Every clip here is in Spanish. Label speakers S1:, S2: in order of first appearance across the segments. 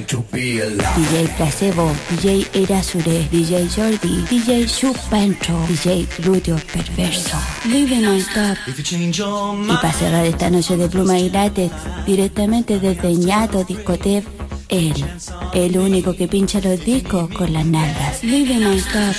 S1: DJ Placebo, DJ Erasure, DJ Jordi, DJ Chupancho, DJ Gluteo Perverso, Live Non-Stop. Y para cerrar esta noche de pluma y látex, directamente desde Ñato Discoteca, el único que pincha los discos con las nalgas. Live Non-Stop.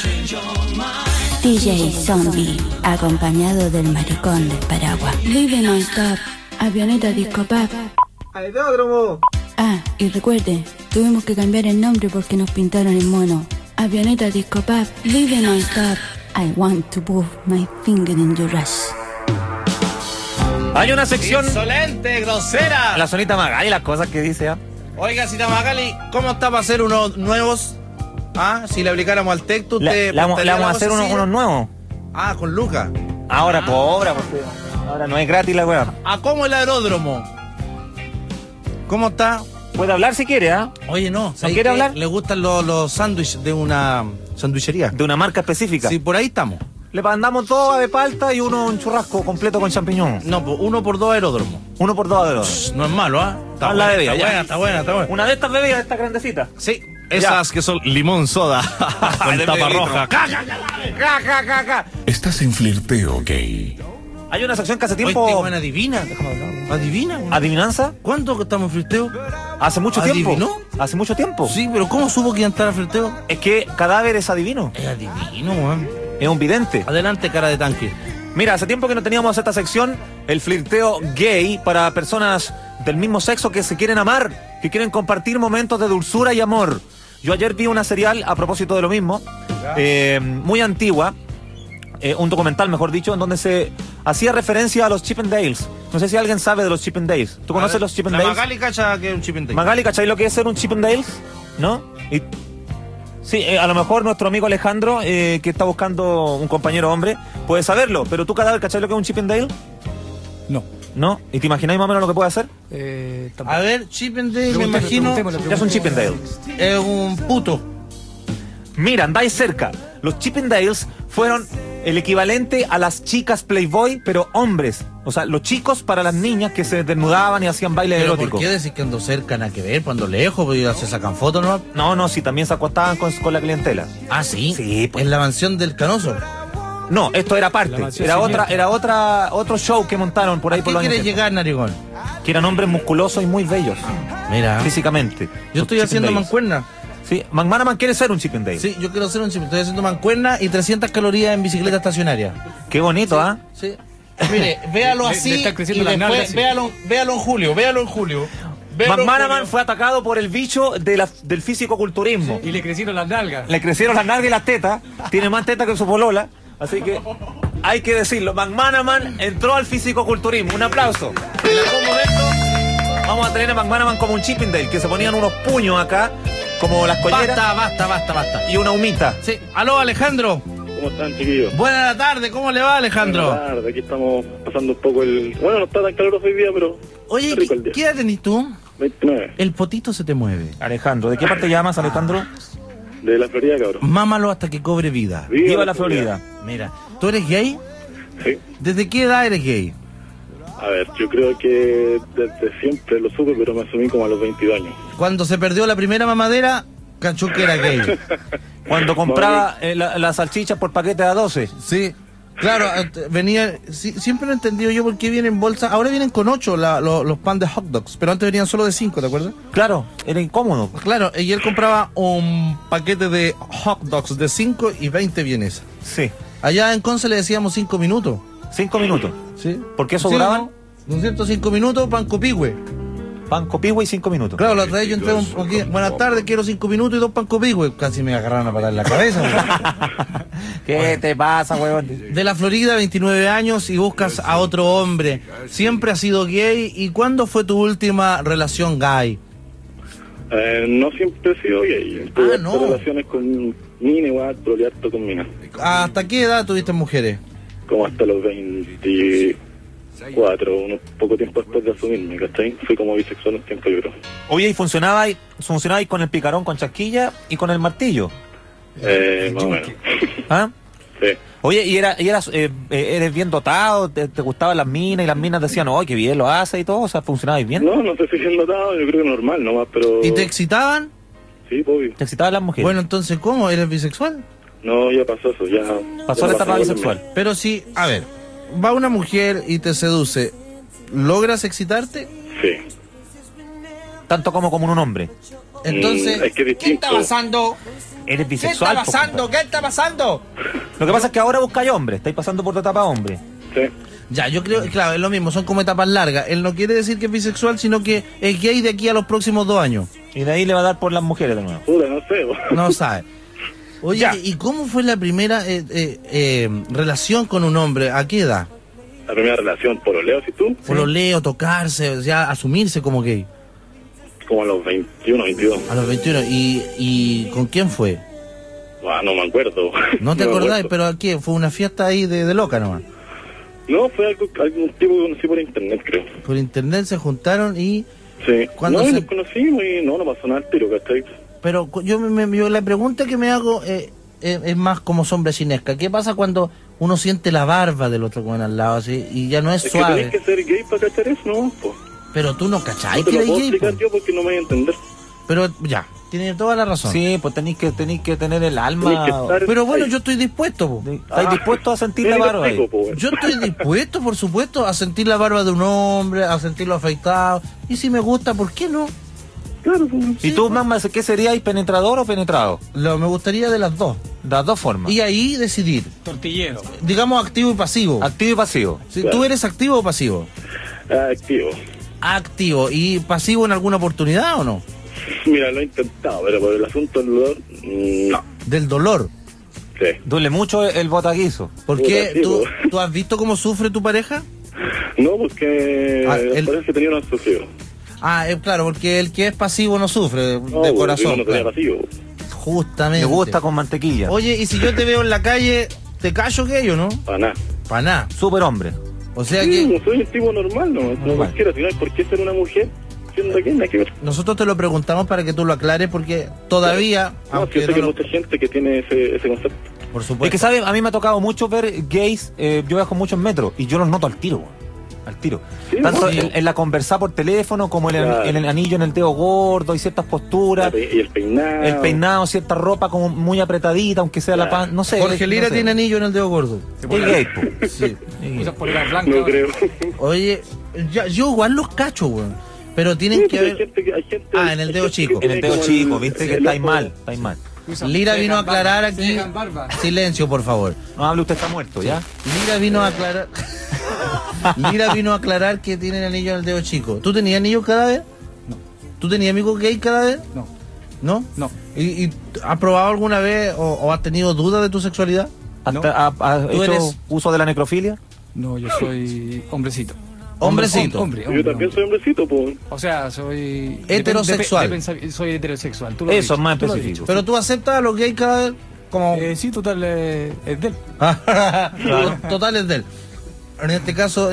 S1: DJ Zombie, acompañado del maricón del paraguas. Live Non-Stop. Avioneta Disco Pub.
S2: ¡Aeródromo!
S1: Ah, y recuerde, tuvimos que cambiar el nombre porque nos pintaron el mono. Avioneta Disco Pub. Live Non-Stop. I want to put my finger in your ass.
S3: Hay una sección...
S4: Insolente, grosera.
S3: La sonita Magali, las cosas que dice, ¿ah?
S4: Oiga, Cita Magali, ¿cómo está para hacer unos nuevos? Ah, si le aplicáramos al texto,
S3: le vamos a hacer unos nuevos.
S4: Ah, con Lucas.
S3: Ahora cobra, porque ahora no es gratis la weá.
S4: ¿A cómo el aeródromo? ¿Cómo está?
S3: Puede hablar si quiere, ¿ah?
S4: Oye, no.
S3: ¿No quiere hablar?
S4: Le gustan los sándwiches de una sandwichería.
S3: De una marca específica.
S4: Sí, por ahí estamos.
S3: Le mandamos dos de palta y un churrasco completo con champiñón.
S4: No, pues 1 por 2 aeródromo.
S3: 1 por 2 aeródromo.
S4: No es malo, ¿ah?
S3: Está la bebida,
S4: está buena.
S3: Una de estas bebidas, esta grandecita.
S4: Sí, esas que son limón soda con tapa roja.
S5: Estás en flirteo gay.
S3: Hay una sección que hace tiempo...
S4: Oye, buena adivina. ¿Adivina?
S3: ¿Adivinanza?
S4: ¿Cuánto que estamos en flirteo?
S3: Hace mucho tiempo.
S4: ¿Adivinó?
S3: Hace mucho tiempo.
S4: Sí, pero ¿cómo supo que iba a entrar a flirteo?
S3: Es que Cadáver es adivino.
S4: Es adivino, weón.
S3: Es un vidente.
S4: Adelante, cara de tanque.
S3: Mira, hace tiempo que no teníamos esta sección, el flirteo gay para personas del mismo sexo que se quieren amar, que quieren compartir momentos de dulzura y amor. Yo ayer vi una serial a propósito de lo mismo, muy antigua, un documental, mejor dicho, en donde se hacía referencia a los Chip 'n Dales. No sé si alguien sabe de los Chip 'n Dales. ¿Tú conoces los Chip 'n Dales?
S4: Magali cacha que es un Chip 'n Dale.
S3: Magali, ¿cachai lo que es ser un Chip 'n Dales? ¿No? Y sí, a lo mejor nuestro amigo Alejandro, que está buscando un compañero hombre, puede saberlo, pero tú, Cadáver, ¿cachai lo que es un Chip 'n Dale?
S2: No.
S3: ¿No? ¿Y te imagináis más o menos lo que puede hacer?
S4: A ver, Chip 'n Dale, me imagino.
S3: Ya es un Chip 'n Dale.
S4: Es un puto.
S3: Mira, andáis cerca. Los Chip 'n Dales fueron el equivalente a las chicas Playboy, pero hombres. O sea, los chicos para las niñas que se desnudaban y hacían bailes
S4: ¿Pero
S3: eróticos.
S4: por qué decir que ando cerca, nada que ver? Cuando lejos, pues ya se sacan fotos, ¿no?
S3: No, sí, también se acostaban con la clientela.
S4: Ah, ¿sí?
S3: Sí, pues.
S4: En la mansión del Canoso.
S3: No, esto era parte. Era otro show que montaron por ahí
S4: ¿A
S3: por
S4: qué
S3: los años
S4: quieres
S3: 80.
S4: llegar, narigón?
S3: Que eran hombres musculosos y muy bellos.
S4: Mira.
S3: Físicamente.
S4: Yo estoy haciendo mancuerna.
S3: Sí, McManaman quiere ser un Chip 'n Dale.
S4: Sí, yo quiero hacer un chip. Estoy haciendo mancuerna y 300 calorías en bicicleta estacionaria.
S3: Qué bonito, ¿ah?
S4: Sí. Mire, véalo así.
S2: Le están creciendo
S4: y
S2: las
S4: después
S2: nalgas,
S4: véalo en julio.
S3: McManaman fue atacado por el bicho del fisicoculturismo.
S2: Y le crecieron las nalgas.
S3: Le crecieron las nalgas y las tetas. Tiene más tetas que su polola. Así que hay que decirlo. McManaman entró al fisicoculturismo. Un aplauso. En algún momento vamos a tener a McManaman como un Chip 'n Dale, que se ponían unos puños acá, como las colleras.
S4: Basta.
S3: Y una humita.
S4: Sí. Aló, Alejandro.
S6: ¿Cómo están, chiquillos?
S4: Buenas tardes, ¿cómo le va, Alejandro?
S6: Buenas tardes, aquí estamos pasando un poco el... Bueno, no está tan caluroso hoy día, pero...
S4: Oye,
S6: está rico el día.
S4: ¿qué edad tenés tú?
S6: 29.
S4: El potito se te mueve.
S3: Alejandro, ¿de qué parte llamas, Alejandro?
S6: De la Florida, cabrón.
S4: Mámalo hasta que cobre vida.
S3: Viva la Florida.
S4: Mira, ¿tú eres gay?
S6: Sí.
S4: ¿Desde qué edad eres gay?
S6: A ver, yo creo que desde siempre lo supe, pero me asumí como a los 22 años.
S4: Cuando se perdió la primera mamadera, cachó que era gay.
S3: Cuando compraba las salchichas por paquete a 12.
S4: Sí. Claro, venía... siempre no he entendido yo por qué vienen en bolsa. Ahora vienen con 8 los pan de hot dogs, pero antes venían solo de 5, ¿te acuerdas?
S3: Claro, era incómodo.
S4: Claro, y él compraba un paquete de hot dogs de 5 y 20 vienesas.
S3: Sí.
S4: Allá en Conce le decíamos 5 minutos.
S3: 5 minutos.
S4: ¿Sí?
S3: ¿Por qué eso
S4: ¿Sí,
S3: duraban?
S4: ¿no? 205 minutos, pan copihue.
S3: Pan copihue y 5 minutos.
S4: Claro, la otra vez yo entré aquí, buenas tardes, quiero 5 minutos y 2 pan copihue. Casi me agarraron a parar en la cabeza.
S3: ¿Qué te pasa, huevón?
S4: De la Florida, 29 años y buscas a otro hombre. Siempre has sido gay. ¿Y cuándo fue tu última relación gay?
S6: No siempre he sido gay. Tuve
S4: no.
S6: relaciones con mina igual, prolear todo con mina.
S4: ¿Hasta qué edad tuviste mujeres?
S6: Como hasta los 24, unos poco tiempo después de asumirme, ¿cachai? Fui como bisexual un tiempo, yo creo.
S3: Oye, ¿y funcionabais con el picarón, con chasquilla y con el martillo?
S6: Más o menos.
S3: ¿Ah?
S6: Sí.
S3: Oye, ¿eres bien dotado? ¿Te gustaban las minas y las minas decían, oh, qué bien lo hace y todo? O sea, ¿funcionaba bien?
S6: No sé si es notado, yo creo que normal nomás, pero...
S4: ¿Y te excitaban?
S6: Sí, obvio.
S3: ¿Te excitaban las mujeres?
S4: Bueno, entonces, ¿cómo? ¿Eres bisexual?
S6: No, ya pasó eso, ya...
S3: Pasó la etapa bisexual.
S4: Pero si, a ver, va una mujer y te seduce, ¿logras excitarte?
S6: Sí.
S3: Tanto como un hombre.
S4: Entonces,
S6: es que es
S4: ¿qué
S6: distinto.
S4: está pasando?
S3: Eres
S4: ¿Qué
S3: bisexual.
S4: está pasando? ¿Qué está pasando?
S3: Lo que pasa es que ahora buscáis hombre. Estáis pasando por tu etapa hombre.
S6: Sí.
S4: Ya, yo creo, claro, es lo mismo, son como etapas largas. Él no quiere decir que es bisexual, sino que es gay de aquí a los próximos 2 años.
S3: Y de ahí le va a dar por las mujeres de nuevo.
S6: Puta, no sé.
S4: No sabe. Oye,
S3: Ya.
S4: ¿y cómo fue la primera relación con un hombre? ¿A qué edad?
S6: La primera relación, pololeo, ¿sí tú?
S4: Pololeo, tocarse, ya asumirse como gay.
S6: Como a los 21, 22.
S4: A los 21. ¿Y con quién fue?
S6: Ah, no me acuerdo.
S4: No te
S6: me
S4: acordás,
S6: acuerdo.
S4: pero ¿a qué? Fue una fiesta ahí de loca nomás.
S6: No, fue algún tipo que conocí por internet, creo.
S4: Por internet se juntaron y...
S6: Sí.
S4: ¿Cuándo
S6: No,
S4: se-
S6: nos conocimos y no pasó nada al tiro, ¿cachai?
S4: Pero yo la pregunta que me hago es más como sombra chinesca. ¿Qué pasa cuando uno siente la barba del otro con al lado así y ya no es
S6: Es que
S4: suave?
S6: tenés que ser gay para cachar eso, ¿no? Pues,
S4: Pero tú no cachai
S6: no
S4: que
S6: te lo
S4: eres
S6: puedo
S4: gay,
S6: explicar
S4: po.
S6: yo porque no me voy a entender.
S4: Pero ya, tiene toda la razón.
S3: Sí, pues tenéis que tener el
S6: Tenés
S3: alma.
S6: que estar
S4: Pero bueno,
S6: ahí.
S4: yo estoy dispuesto, po.
S3: ¿Estáis dispuestos a sentir la
S6: Mira,
S3: barba
S6: te explico,
S3: ahí?
S6: po,
S4: Yo estoy dispuesto, por supuesto, a sentir la barba de un hombre, a sentirlo afeitado. Y si me gusta, ¿por qué no?
S6: Claro, pues.
S3: ¿Y tú, mamá, qué seríais, penetrador o penetrado?
S4: Me gustaría de las dos.
S3: De las dos formas.
S4: Y ahí decidir.
S2: Tortillero.
S4: Digamos activo y pasivo.
S3: Activo y pasivo.
S4: Si
S6: Claro.
S4: ¿Tú eres activo o pasivo?
S6: Activo.
S4: Activo. ¿Y pasivo en alguna oportunidad o no?
S6: Mira, lo he intentado, pero por el asunto del dolor, no.
S4: Del dolor.
S6: Sí.
S3: Duele mucho el botaguizo.
S4: ¿Por
S6: Puta,
S4: qué?
S6: sí,
S4: ¿Tú,
S6: po.
S4: ¿Tú has visto cómo sufre tu pareja?
S6: No, porque parece que tenía un sufrido.
S4: Claro, porque el que es pasivo no sufre
S6: No,
S4: de
S6: porque
S4: corazón.
S6: no tenía
S4: claro.
S6: pasivo.
S4: Justamente.
S3: Me gusta con mantequilla.
S4: Oye, y si yo te veo en la calle, ¿te callo gay o no?
S6: Para nada.
S4: Para nada.
S3: Super hombre.
S4: O sea
S6: Sí,
S4: que
S6: no soy un tipo normal, no. Como cualquiera, si no hay por qué ser una mujer siendo aquí, no hay que ver.
S4: nosotros te lo preguntamos para que tú lo aclares porque todavía,
S6: No,
S4: aunque
S6: yo sé
S4: no
S6: que
S4: lo-
S6: hay mucha gente que tiene ese concepto.
S4: por
S3: Es
S4: supuesto.
S3: que, ¿sabes? A mí me ha tocado mucho ver gays. Yo viajo mucho en metro y yo los noto al tiro, weón. Al tiro.
S6: Sí,
S3: Tanto
S6: ¿no?
S3: en la conversar por teléfono como
S6: Claro.
S3: en el anillo en el dedo gordo y ciertas posturas.
S6: Y el peinado.
S3: El peinado, cierta ropa como muy apretadita, aunque sea la
S6: Claro.
S3: pan. No sé.
S4: Jorge Lira
S3: no sé.
S4: tiene anillo en el dedo gordo.
S3: Es gay, po.
S4: Sí.
S2: Usas polera blanca.
S6: No creo.
S4: Oye, yo igual los cacho, weón. Pero tienen
S6: Sí,
S4: que
S6: pero hay
S4: haber...
S6: gente que... Hay gente,
S4: Ah, en el
S6: hay
S4: dedo
S6: gente
S4: chico.
S6: que
S3: En el
S6: tiene
S3: dedo
S6: como
S3: chico, viste que
S6: el
S3: estáis
S6: ojo-
S3: mal, estáis mal.
S4: Lira vino a aclarar aquí...
S2: Dejan barba.
S4: Silencio, por favor.
S3: No hable, usted está muerto, ¿ya?
S4: Lira vino a aclarar... Lira vino a aclarar que tiene el anillo en el dedo chico. ¿Tú tenías anillo cada vez?
S2: No.
S4: ¿Tú tenías amigos gay cada vez?
S2: No.
S4: ¿No?
S2: No.
S4: ¿Y has probado alguna vez o has tenido dudas de tu sexualidad?
S2: No.
S3: ¿Has
S4: Tú
S3: hecho
S4: eres-
S3: uso de la necrofilia?
S2: No, yo soy hombrecito.
S4: Hombrecito.
S2: Hombre,
S6: Yo también soy hombrecito, pues.
S2: O sea, soy...
S4: Heterosexual.
S2: Soy heterosexual. Tú lo
S3: Eso
S2: has
S3: es más
S2: dicho, tú lo has
S3: específico.
S4: ¿Pero tú aceptas a los gays cada vez? Como...
S2: dicho. Sí, total, es de él.
S4: Total es de él. En este caso,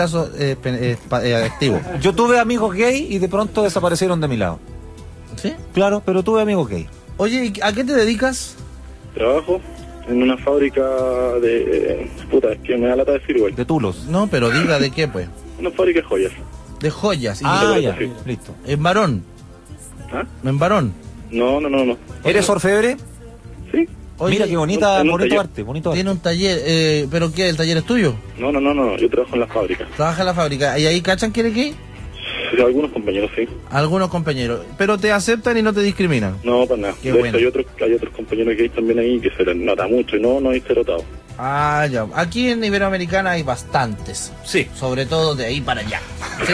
S4: activo.
S3: Yo tuve amigos gay y de pronto desaparecieron de mi lado.
S4: ¿Sí?
S3: Claro, pero tuve amigos gay.
S4: Oye, ¿y a qué te dedicas?
S6: Trabajo en una fábrica de... Puta, es que me da lata decir igual.
S3: De tulos.
S4: No, pero diga de qué, pues.
S6: Una fábrica de joyas.
S4: De joyas.
S3: Ah, ya,
S6: sí.
S3: listo.
S4: ¿En varón?
S6: ¿Ah?
S4: ¿En varón?
S6: No.
S3: ¿Eres orfebre?
S6: Sí.
S4: Oye,
S3: Mira qué bonita,
S6: en un
S3: bonito
S6: taller.
S3: arte, bonito arte.
S4: tiene un taller, ¿pero qué? ¿El taller es tuyo?
S6: No. Yo trabajo en la fábrica.
S4: Trabaja en la fábrica. ¿Y ahí cachan que eres gay?
S6: Sí, algunos compañeros, sí.
S4: Algunos compañeros. Pero te aceptan y no te discriminan.
S6: No, para nada.
S4: Qué
S6: De
S4: bueno.
S6: hecho, hay otros compañeros gays también ahí que se les nota mucho y no hay serotado.
S4: Ah, ya. Aquí en Iberoamericana hay bastantes.
S3: Sí.
S4: Sobre todo de ahí para allá. Sí.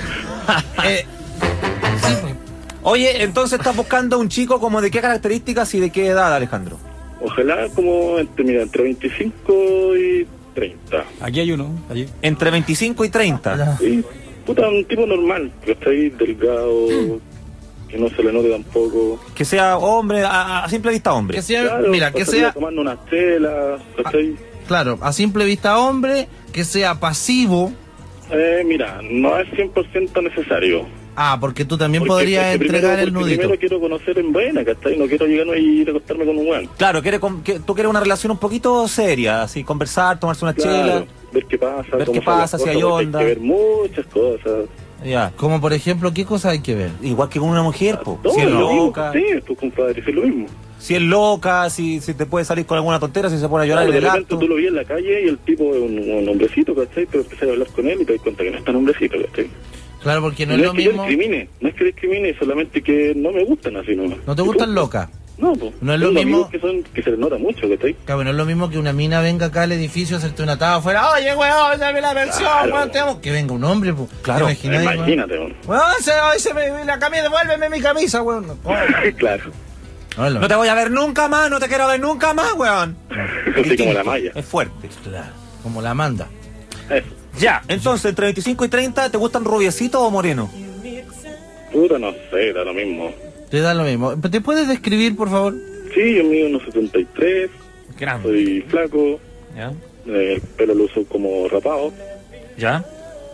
S4: Sí, pues.
S3: Oye, entonces estás buscando un chico como de qué características y de qué edad, Alejandro.
S6: Ojalá como entre 25 y 30.
S2: Aquí hay uno, allí.
S3: Entre 25 y 30.
S6: Y, puta, un tipo normal, que está ahí delgado, que no se le note tampoco.
S3: Que sea hombre, a simple vista hombre.
S4: Que sea,
S6: Claro,
S4: mira, que
S6: pasaría
S4: sea,
S6: tomando unas chelas, ¿cachai?
S4: claro, a simple vista hombre, que sea pasivo.
S6: Mira, no es 100% necesario.
S4: Ah, porque tú también
S6: Porque-
S4: podrías
S6: porque
S4: entregar el
S6: porque
S4: nudito.
S6: Primero quiero conocer en buena, ¿cachai? No quiero llegar y ir a acostarme con un weón.
S3: Claro, tú quieres una relación un poquito seria, así, conversar, tomarse una chela.
S6: Claro, ver qué pasa.
S3: Ver
S6: cómo
S3: qué
S6: son las
S3: pasa, si
S6: cosas,
S3: hay
S6: porque
S3: onda.
S6: Hay que ver muchas cosas.
S3: Ya.
S4: Como por ejemplo, ¿qué cosas hay que ver?
S3: Igual que con una mujer, po.
S6: Todo
S3: Si es
S6: lo mismo,
S3: loca,
S6: sí, pues compadre, es lo mismo.
S3: si es loca, si te puede salir con alguna tontera, si se pone a llorar
S6: Claro,
S3: en
S6: de
S3: el
S6: repente
S3: acto.
S6: tú lo vi en la calle y el tipo es un hombrecito, ¿cachai? Pero empecé a hablar con él y te das cuenta que no es tan hombrecito, ¿cachai?
S4: Claro, porque no
S6: No
S4: es
S6: es
S4: lo
S6: que yo
S4: mismo.
S6: discrimine, solamente que no me gustan así nomás.
S4: ¿No te gustan locas?
S6: No, pues.
S4: No es lo
S6: Tengo
S4: mismo-
S6: amigos que se les nota mucho, ¿cachai?
S4: Claro, no es lo mismo que una mina venga acá al edificio a hacerte una taba afuera. Oye, weón, dame la versión,
S6: Claro.
S4: weón, te amo. Que venga un hombre, pues.
S3: Claro,
S6: Imagínate, weón.
S4: Weón, hoy se me la camisa, devuélveme mi camisa, weón.
S6: Claro.
S4: No, es lo
S3: No te voy a ver nunca más, no te quiero ver nunca más, weón.
S6: Así como la malla.
S3: Es fuerte.
S4: Claro, como la manda.
S6: Eso.
S3: Ya, entonces, entre 25 y 30, ¿te gustan rubiecitos o morenos?
S6: Puta, no sé, da lo mismo.
S4: Te da lo mismo. ¿Te puedes describir, por favor?
S6: Sí, yo mido unos 73,
S3: Grande.
S6: soy flaco,
S3: ¿Ya?
S6: el pelo lo uso como rapado,
S3: ¿Ya?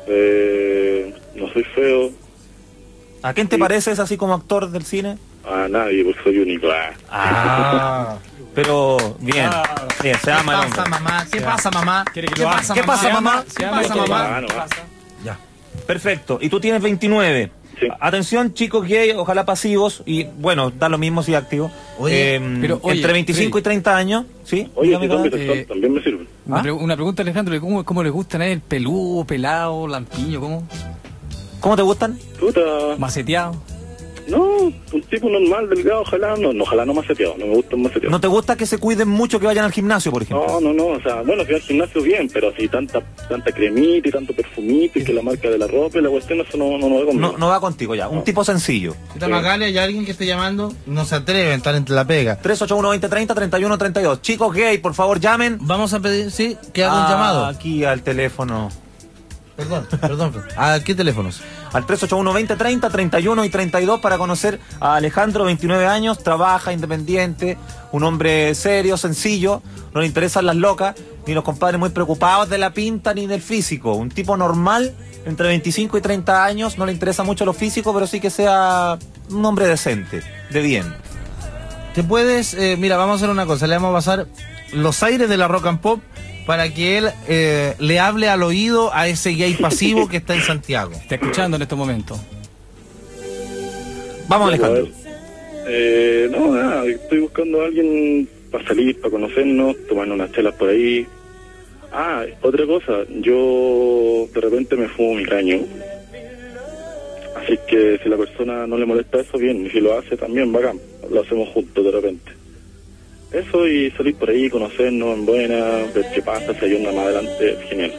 S6: no soy feo,
S3: ¿A quién te pareces así como actor del cine?
S6: a nadie, porque soy único.
S3: Ah, pero bien, bien, se ama el
S4: ¿Qué pasa,
S3: hombre.
S4: mamá? ¿Qué pasa, mamá?
S2: ¿Quiere que
S4: ¿Qué
S2: lo haga?
S4: pasa,
S3: ¿Qué pasa, mamá?
S2: Se
S4: ¿Qué
S2: llama
S4: pasa,
S2: que-
S4: mamá?
S6: Ah, no, ah.
S4: Ya.
S3: Perfecto, y tú tienes 29.
S6: Sí.
S3: Atención, chicos gay, ojalá pasivos, y bueno, da lo mismo si activo.
S4: Oye,
S2: pero, oye,
S3: entre 25 y
S2: sí.
S3: 30 años, ¿sí?
S6: Oye,
S3: Dígame,
S6: si son
S3: cada-
S6: bisexuales también me sirven.
S2: Una pregunta, Alejandro, ¿cómo les gustan a él? ¿Peludo, pelado, lampiño, cómo?
S3: ¿Cómo te gustan?
S6: Puta,
S2: ¿Maceteado?
S6: no, un tipo normal, delgado, ojalá no maceteado, no me gustan maceteados.
S3: ¿No te gusta que se cuiden mucho, que vayan al gimnasio, por ejemplo?
S6: No, o sea, bueno, fui al gimnasio bien, pero así tanta cremita y tanto perfumito y que la marca de la ropa y la cuestión, eso no va conmigo.
S3: No va contigo ya, un tipo sencillo.
S4: ¿Está Magali? ¿Hay alguien que esté llamando? No se atreve a estar entre la pega.
S3: 381-2030, 3132. Chicos gay, por favor, llamen.
S4: Vamos a pedir, sí, que haga un llamado.
S3: Aquí al teléfono.
S4: Perdón. ¿A qué teléfonos?
S3: Al 381-2030, 31 y 32 para conocer a Alejandro, 29 años, trabaja, independiente, un hombre serio, sencillo, no le interesan las locas, ni los compadres muy preocupados de la pinta ni del físico. Un tipo normal, entre 25 y 30 años, no le interesa mucho lo físico, pero sí que sea un hombre decente, de bien.
S4: Te puedes, mira, vamos a hacer una cosa, le vamos a pasar los aires de la rock and pop para que él le hable al oído a ese gay pasivo que está en Santiago.
S2: Está escuchando en estos momentos.
S3: Vamos, Alejandro.
S6: No, nada, estoy buscando a alguien para salir, para conocernos, tomar unas chelas por ahí. Ah, otra cosa, yo de repente me fumo mi caño. Así que si la persona no le molesta eso, bien, y si lo hace también, bacán, lo hacemos juntos de repente. Eso y salir por ahí, conocernos en buena, ver qué pasa, si hay onda más adelante, genial.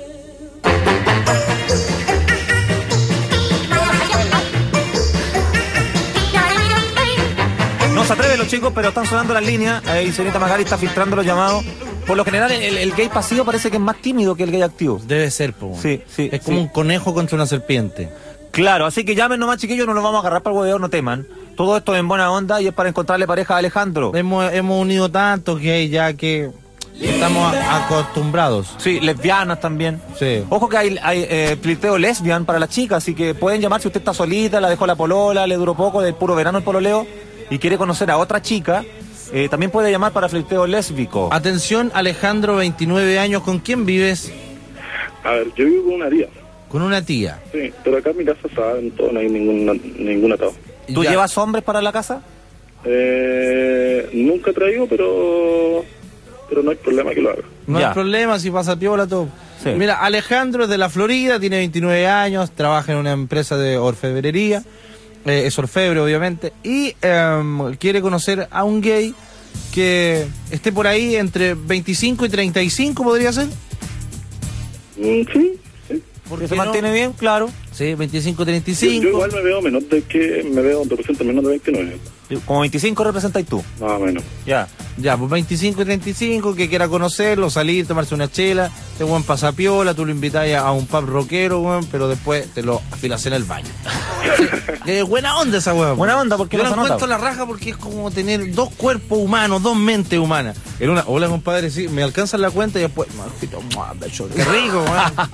S3: No se atreven los chicos, pero están sonando las líneas. Ahí señorita Magali está filtrando los llamados. Por lo general, el gay pasivo parece que es más tímido que el gay activo.
S4: Debe ser, po.
S3: Sí, sí,
S4: Es como
S3: sí.
S4: un conejo contra una serpiente.
S3: Claro, así que llamen nomás, chiquillos, no los vamos a agarrar para el hueveo, no teman. Todo esto es en buena onda y es para encontrarle pareja a Alejandro.
S4: Hemos unido tantos gays ya que estamos acostumbrados.
S3: Sí, lesbianas también.
S4: Sí.
S3: Ojo que hay flirteo lesbian para las chicas, así que pueden llamar si usted está solita, la dejó la polola, le duró poco, del puro verano el pololeo, y quiere conocer a otra chica, también puede llamar para flirteo lésbico.
S4: Atención, Alejandro, 29 años, ¿con quién vives?
S6: A ver, yo vivo con una tía,
S4: Con una tía.
S6: sí, pero acá en mi casa saben todo, no hay ningún atado.
S3: ¿Tú
S4: Ya.
S3: llevas hombres para la casa?
S6: Nunca he traído, pero no hay problema que lo haga.
S4: No
S3: Ya.
S4: hay problema si pasa piola todo.
S3: Sí.
S4: Mira, Alejandro es de la Florida, tiene 29 años, trabaja en una empresa de orfebrería, es orfebre obviamente, y quiere conocer a un gay que esté por ahí entre 25 y 35, ¿podría ser?
S6: Sí.
S3: Porque se
S4: qué no?
S3: mantiene bien, claro.
S4: Sí, 25,
S6: Yo
S4: 35.
S6: igual me veo menos represento menos de 29,
S3: Como 25 representas tú.
S6: más o menos.
S3: Ya.
S4: Ya, pues 25 y 35, que quiera conocerlo, salir, tomarse una chela, este buen pasapiola, tú lo invitas a un pub rockero, weón, pero después te lo afilas en el baño. Buena onda esa hueá.
S3: Buena onda, porque
S4: yo
S3: no
S4: la
S3: se nota.
S4: encuentro la raja porque es como tener dos cuerpos humanos, dos mentes humanas. En una, hola compadre, sí, me alcanzan la cuenta y después, qué rico,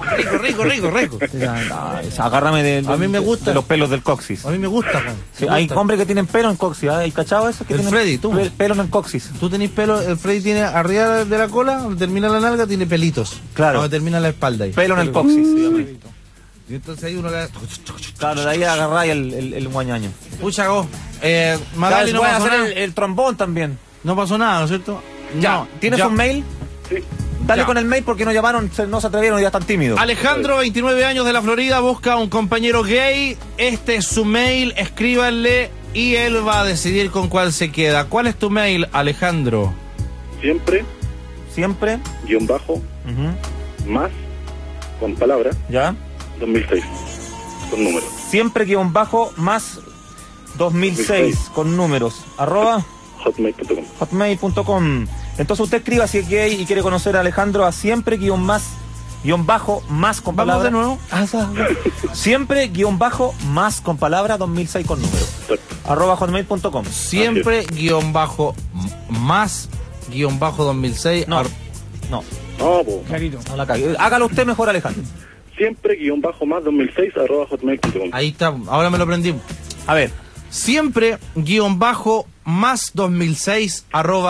S4: rico.
S3: Agárrame
S4: A mí me gusta.
S3: de los pelos del coxis.
S4: A mí me gusta, Juan.
S3: Sí, hay hombres que tienen pelo en coxis, ¿hay cachado eso? Que
S4: El
S3: tienen
S4: Freddy, tú.
S3: pelo en el coxis.
S4: Tú tenés pelo, el Freddy tiene arriba de la cola, donde termina la nalga, tiene pelitos.
S3: Claro.
S4: Donde termina la espalda ahí.
S3: Pelo en el coxis, se llama.
S4: Y entonces ahí uno le...
S3: Claro, de ahí agarráis el guañaño.
S4: Pucha, go.
S3: Claro,
S4: Magali, no
S3: puede
S4: pasó
S3: hacer
S4: nada.
S3: el trombón también.
S4: No pasó nada, ¿no es cierto?
S3: Ya.
S4: No,
S3: ¿Tienes
S4: ya.
S3: un mail?
S6: Sí.
S3: Dale
S4: Ya.
S3: con el mail porque no llamaron, no se atrevieron y ya están tímidos.
S4: Alejandro, 29 años de la Florida, busca un compañero gay. Este es su mail, escríbanle y él va a decidir con cuál se queda. ¿Cuál es tu mail, Alejandro?
S6: Siempre,
S3: Siempre.
S6: guión bajo,
S3: Ujú.
S6: más, con palabra,
S3: Ya.
S6: 2006, con número.
S3: Siempre guión bajo más 2006 con números. @
S6: hotmail.com.
S3: hotmail.com. Entonces usted escriba si es gay y quiere conocer a Alejandro a siempre guión bajo más con
S4: Vamos
S3: palabra.
S4: de nuevo.
S3: Siempre guión bajo más con palabra 2006 con número.
S6: Exacto.
S3: @ hotmail.com.
S4: Siempre guión bajo más guión bajo 2006.
S3: No, no,
S6: No, po.
S2: Clarito.
S3: no la cague. Hágalo usted mejor, Alejandro.
S6: Siempre, guión bajo, más 2006, @ hotmail.com.
S4: Ahí está, ahora me lo aprendí.
S3: A ver,
S4: Siempre guión bajo más 2006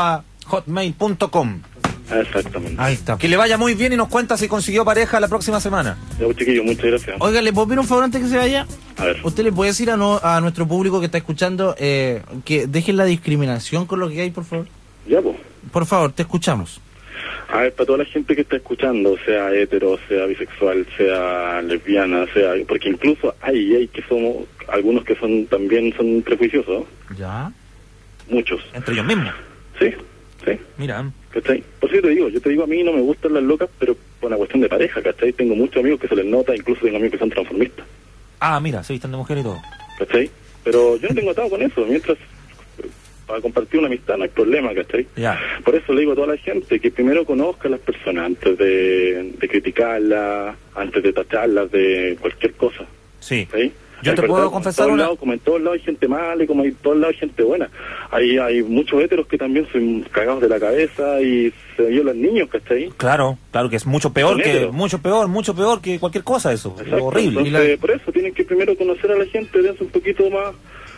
S3: hotmail.com.
S6: Exactamente.
S4: Ahí está.
S3: Que le vaya muy bien y nos cuenta si consiguió pareja la próxima semana.
S6: Ya, pues, chiquillos, muchas gracias.
S4: Oiga, ¿le puedo pedir un favor antes que se vaya?
S6: A ver.
S4: ¿Usted le puede decir a nuestro público que está escuchando que dejen la discriminación con lo que hay, por favor?
S6: Ya, pues.
S4: Por favor, te escuchamos.
S6: A ver, para toda la gente que está escuchando, sea hetero, sea bisexual, sea lesbiana, sea... Porque incluso hay que somos... Algunos que son también son prejuiciosos,
S4: ¿Ya?
S6: muchos.
S3: Entre ellos mismos.
S6: Sí, sí,
S3: Mira.
S6: ¿cachai? Por eso yo te digo, a mí no me gustan las locas, pero por una cuestión de pareja, ¿cachai? Tengo muchos amigos que se les nota, incluso tengo amigos que son transformistas,
S3: Ah, mira, se visten de mujer y todo.
S6: ¿cachai? Pero yo no tengo atado con eso, mientras... Para compartir una amistad no hay problema, ¿cachai?
S3: Ya.
S6: Por eso le digo a toda la gente que primero conozca a las personas antes de criticarlas, antes de tacharlas de cualquier cosa.
S3: Sí.
S6: ¿Sí?
S3: Yo
S6: Es
S3: te
S6: verdad,
S3: puedo confesar
S6: en todos
S3: una...
S6: lados, como en todos lados hay gente mala y como hay en todos lados hay gente buena. Hay muchos héteros que también son cagados de la cabeza y se violan niños, ¿cachai?
S3: Claro que es mucho peor
S6: Son
S3: que
S6: héteros.
S3: mucho peor que cualquier cosa eso. Es
S6: Exacto.
S3: horrible.
S6: Entonces, por eso tienen que primero conocer a la gente, dense un poquito más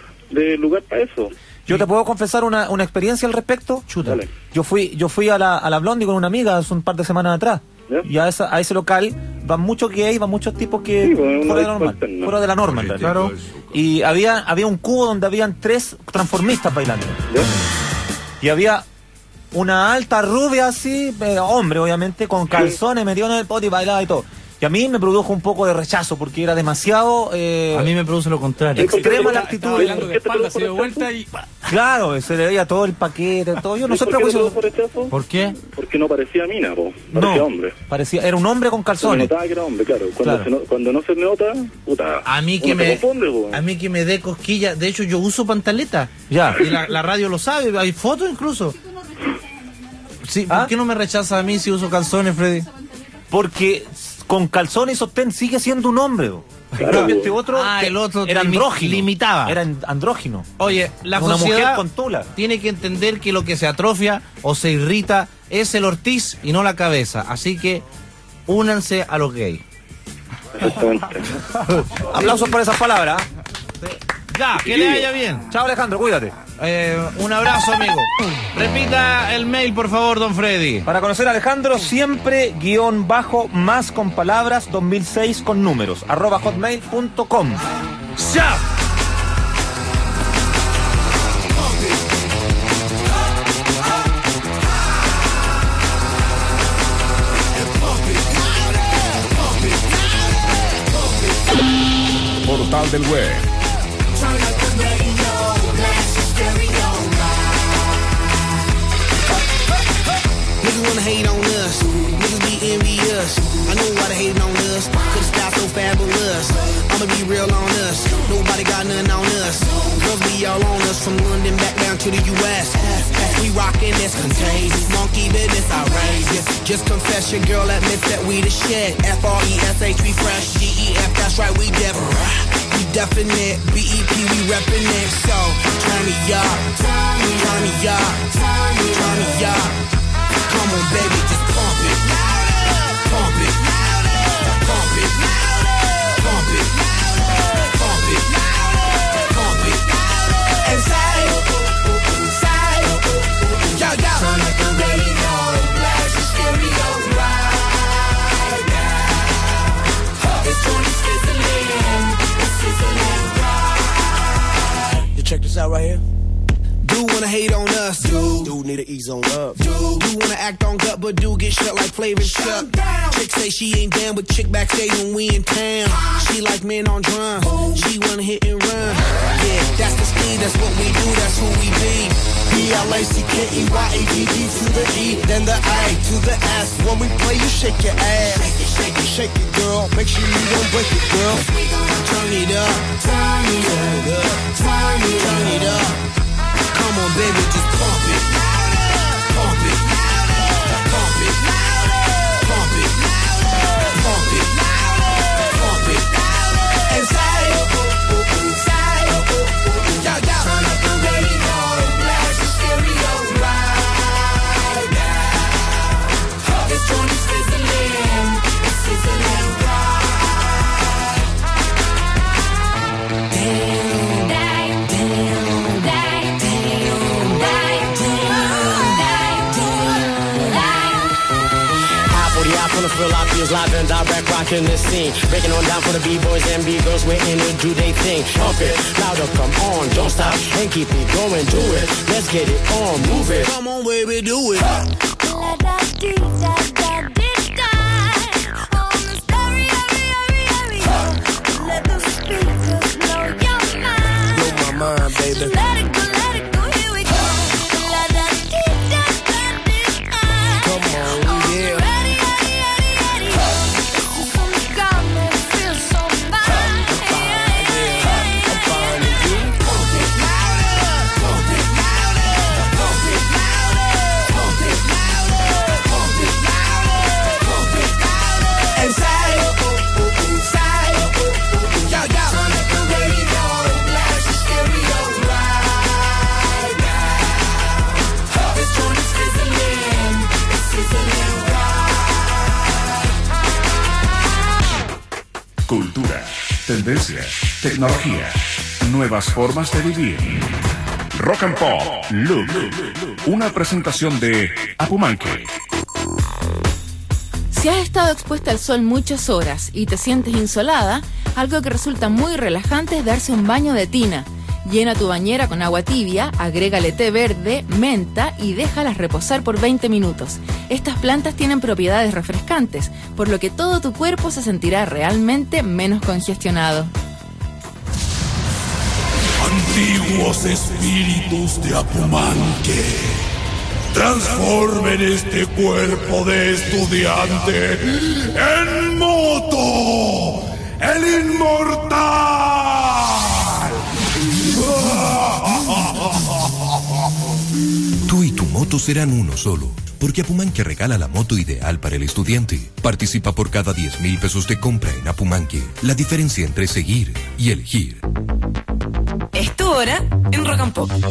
S6: de lugar para eso.
S3: Yo te puedo confesar una experiencia al respecto.
S4: Chuta.
S6: Dale.
S3: Yo fui a la Blondie con una amiga hace un par de semanas atrás.
S6: ¿Ya?
S3: Y a ese local van muchos gays, van muchos tipos que
S6: Sí, pues,
S3: fuera de
S6: una
S3: normal,
S6: alterna.
S3: fuera de la norma en realidad.
S4: Claro.
S3: Y había un cubo donde habían 3 transformistas bailando.
S6: ¿Ya?
S3: Y había una alta rubia así, hombre obviamente, con calzones, metido en el pote y bailaba y todo. Y a mí me produjo un poco de rechazo porque era demasiado...
S4: A mí me produce lo contrario.
S3: extrema la
S2: Estaba
S3: actitud.
S2: bailando de
S6: ¿Qué te
S2: espalda, se dio
S6: produjo
S2: vuelta y...
S3: Claro, se le veía todo el paquete, todo. Yo no soy
S6: ¿Por qué
S3: prejuicioso.
S6: por rechazo?
S4: ¿Por qué?
S6: Porque no parecía mina, parecía hombre.
S3: Parecía, era un hombre con
S6: Se
S3: calzones.
S6: notaba que era hombre, claro. Cuando,
S3: Claro.
S6: cuando no se nota, puta,
S4: A mí que
S6: uno se
S4: me
S6: confunde, po.
S4: a mí que me dé cosquilla. De hecho, yo uso pantaleta.
S3: Ya.
S4: Y la radio lo sabe. Hay fotos incluso. Sí, ¿por
S3: ¿Ah?
S4: qué no me rechaza a mí si uso calzones, Freddy?
S3: Porque con calzones y sostén sigue siendo un hombre. En
S6: Claro.
S3: cambio, este otro,
S4: El otro
S3: era andrógino.
S4: limitaba.
S3: Era andrógino.
S4: Oye, la
S3: Una
S4: sociedad
S3: mujer con tula.
S4: tiene que entender que lo que se atrofia o se irrita es el ortiz y no la cabeza. Así que únanse a los gays.
S6: Exactamente.
S3: Aplausos por esas palabras.
S4: Ya, que le vaya bien.
S3: Chao, Alejandro, cuídate.
S4: Un abrazo, amigo. Repita el mail, por favor, don Freddy.
S3: Para conocer a Alejandro, siempre _más con palabras 2006 con números. @hotmail.com.
S4: ¡Chao!
S5: Portal del Web.
S7: Niggas wanna hate on us. Niggas be envious. us. I know why they hating on us, cause the style so fabulous. I'ma be real on us, nobody got nothing on us. Girls be all on us, from London back down to the US. We rockin' this contagious, monkey business outrageous. Just confess your girl admits that we the shit. F-R-E-S-H, we fresh, G-E-F, that's right, we different. We definite, B-E-P, we reppin' it. So, turn me up, turn me up, turn me up. Come on, baby, just pump it. Pump it. Pump it. Pump it. Pump it. Pump it. And say, yo, yo. Turn up the radio, blast the stereo right now. This joint is sizzling right. You check this out right here. Do wanna hate on us, do need to ease on up, do wanna act on gut, but do get shut like Flavor Chuck. Chick say she ain't down, but chick backstage when we in town. She like men on drum, she wanna hit and run. Yeah, that's the speed, that's what we do, that's who we be. B-L-A-C-K-E-Y-A-D-D to the E, then the A to the S. When we play, you shake your ass. Shake it, girl. Make sure you don't break it, girl. Turn it up, turn it up, turn it up. Come on, baby, just pump it. Pump it. Pump it. Pump it. Pump it. Pump it. And say, yo, yo. Turn up the radio, blast the stereo right now. This joint is sizzling right. Damn. Feel like feels live and direct, rocking this scene. Breaking on down for the B-boys and B-girls, we're in it, do they thing. Pump it, louder, come on, don't stop, and keep it going, do it. Let's get it on, move it. Come on, baby, do it. Let the speakers blow your mind. Blow my mind, baby. Let it go, here we go. Come on, yeah.
S5: Cultura, tendencias, tecnología, nuevas formas de vivir. Rock and Pop, Look. Una presentación de Apumanque.
S8: Si has estado expuesta al sol muchas horas y te sientes insolada, algo que resulta muy relajante es darse un baño de tina. Llena tu bañera con agua tibia, agrégale té verde, menta y déjalas reposar por 20 minutos. Estas plantas tienen propiedades refrescantes, por lo que todo tu cuerpo se sentirá realmente menos congestionado.
S9: Antiguos espíritus de Apumanque, transformen este cuerpo de estudiante en Moto, el inmortal.
S10: Tú y tu moto serán uno solo, porque Apumanque regala la moto ideal para el estudiante. Participa por cada 10,000 pesos de compra en Apumanque. La diferencia entre seguir y elegir.
S8: Es tu hora en Rock and Pop.